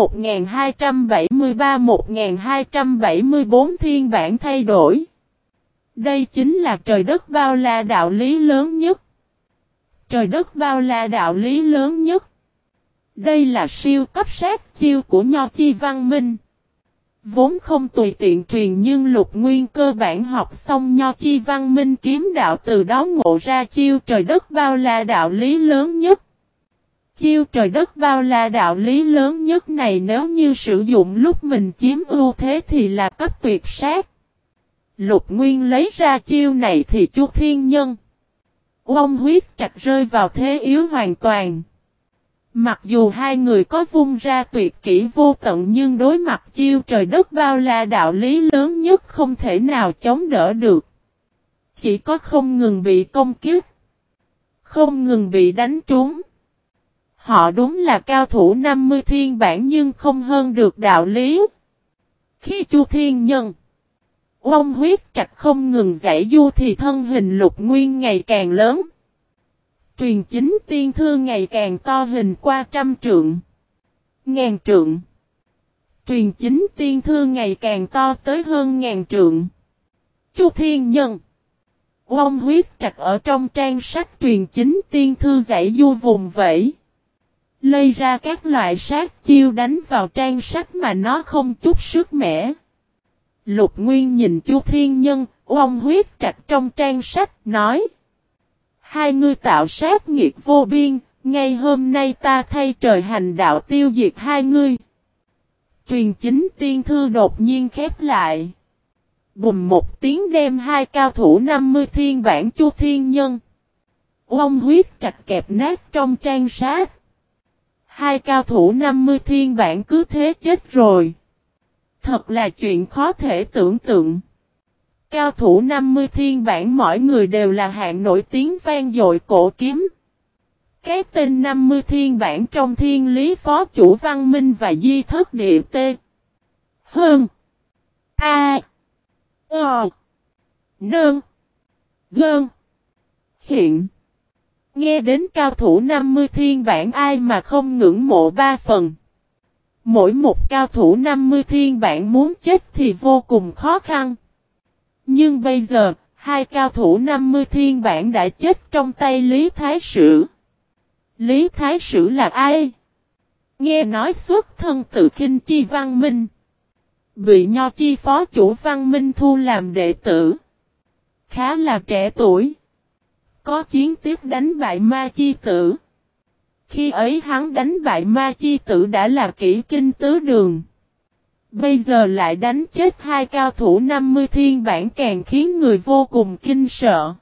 1273-1274 thiên bản thay đổi. Đây chính là trời đất bao la đạo lý lớn nhất. Trời đất bao la đạo lý lớn nhất. Đây là siêu cấp sát chiêu của Nho Chi Văn Minh. Vốn không tùy tiện truyền nhưng Lục Nguyên cơ bản học xong Nho Chi Văn Minh kiếm đạo từ đó ngộ ra chiêu trời đất bao la đạo lý lớn nhất. Chiêu trời đất bao la đạo lý lớn nhất này nếu như sử dụng lúc mình chiếm ưu thế thì là cấp tuyệt sát. Lục Nguyên lấy ra chiêu này thì Chu Thiên Nhân, Oông Huyết Trạch rơi vào thế yếu hoàn toàn. Mặc dù hai người có vung ra tuyệt kỹ vô tận nhưng đối mặt chiêu trời đất bao la đạo lý lớn nhất không thể nào chống đỡ được. Chỉ có không ngừng bị công kích, không ngừng bị đánh trúng. Họ đúng là cao thủ 50 thiên bản nhưng không hơn được đạo lý. Khi Chu Thiên Nhân, Oông Huyết Trạch không ngừng giải du thì thân hình Lục Nguyên ngày càng lớn. Truyền chính tiên thư ngày càng to hình qua 100 trượng, 1000 trượng. Truyền chính tiên thư ngày càng to tới hơn 1000 trượng. Chu Thiên Nhân, Oông Huyết Trạch ở trong trang sách truyền chính tiên thư giải du vùng vẫy. Lây ra các loại sát chiêu đánh vào trang sách mà nó không chút sức mẻ. Lục Nguyên nhìn Chu Thiên Nhân, Oông Huyết Trạch trong trang sách nói: hai ngươi tạo sát nghiệt vô biên, ngay hôm nay ta thay trời hành đạo tiêu diệt hai ngươi. Truyền chính tiên thư đột nhiên khép lại. Bùm một tiếng đem hai cao thủ 50 thiên bản Chu Thiên Nhân, Oông Huyết Trạch kẹp nát trong trang sách. Hai cao thủ 50 thiên bản cứ thế chết rồi. Thật là chuyện khó thể tưởng tượng. Cao thủ 50 thiên bản mỗi người đều là hạng nổi tiếng vang dội cổ kiếm. Cái tên 50 thiên bản trong thiên lý phó chủ văn minh và di thất địa tê. Hơn. A. Ờ. Nơn. Gơn. Hiện. Nghe đến cao thủ 50 thiên bản ai mà không ngưỡng mộ ba phần. Mỗi một cao thủ 50 thiên bản muốn chết thì vô cùng khó khăn. Nhưng bây giờ, hai cao thủ 50 thiên bản đã chết trong tay Lý Thái Sử. Lý Thái Sử là ai? Nghe nói xuất thân từ Kinh Chi Văn Minh. Bị Nho Chi phó chủ Văn Minh thu làm đệ tử. Khá là trẻ tuổi. Có chiến tích đánh bại Ma Chi Tử. Khi ấy hắn đánh bại Ma Chi Tử đã là kỹ kinh tứ đường. Bây giờ lại đánh chết hai cao thủ 50 thiên bản càng khiến người vô cùng kinh sợ.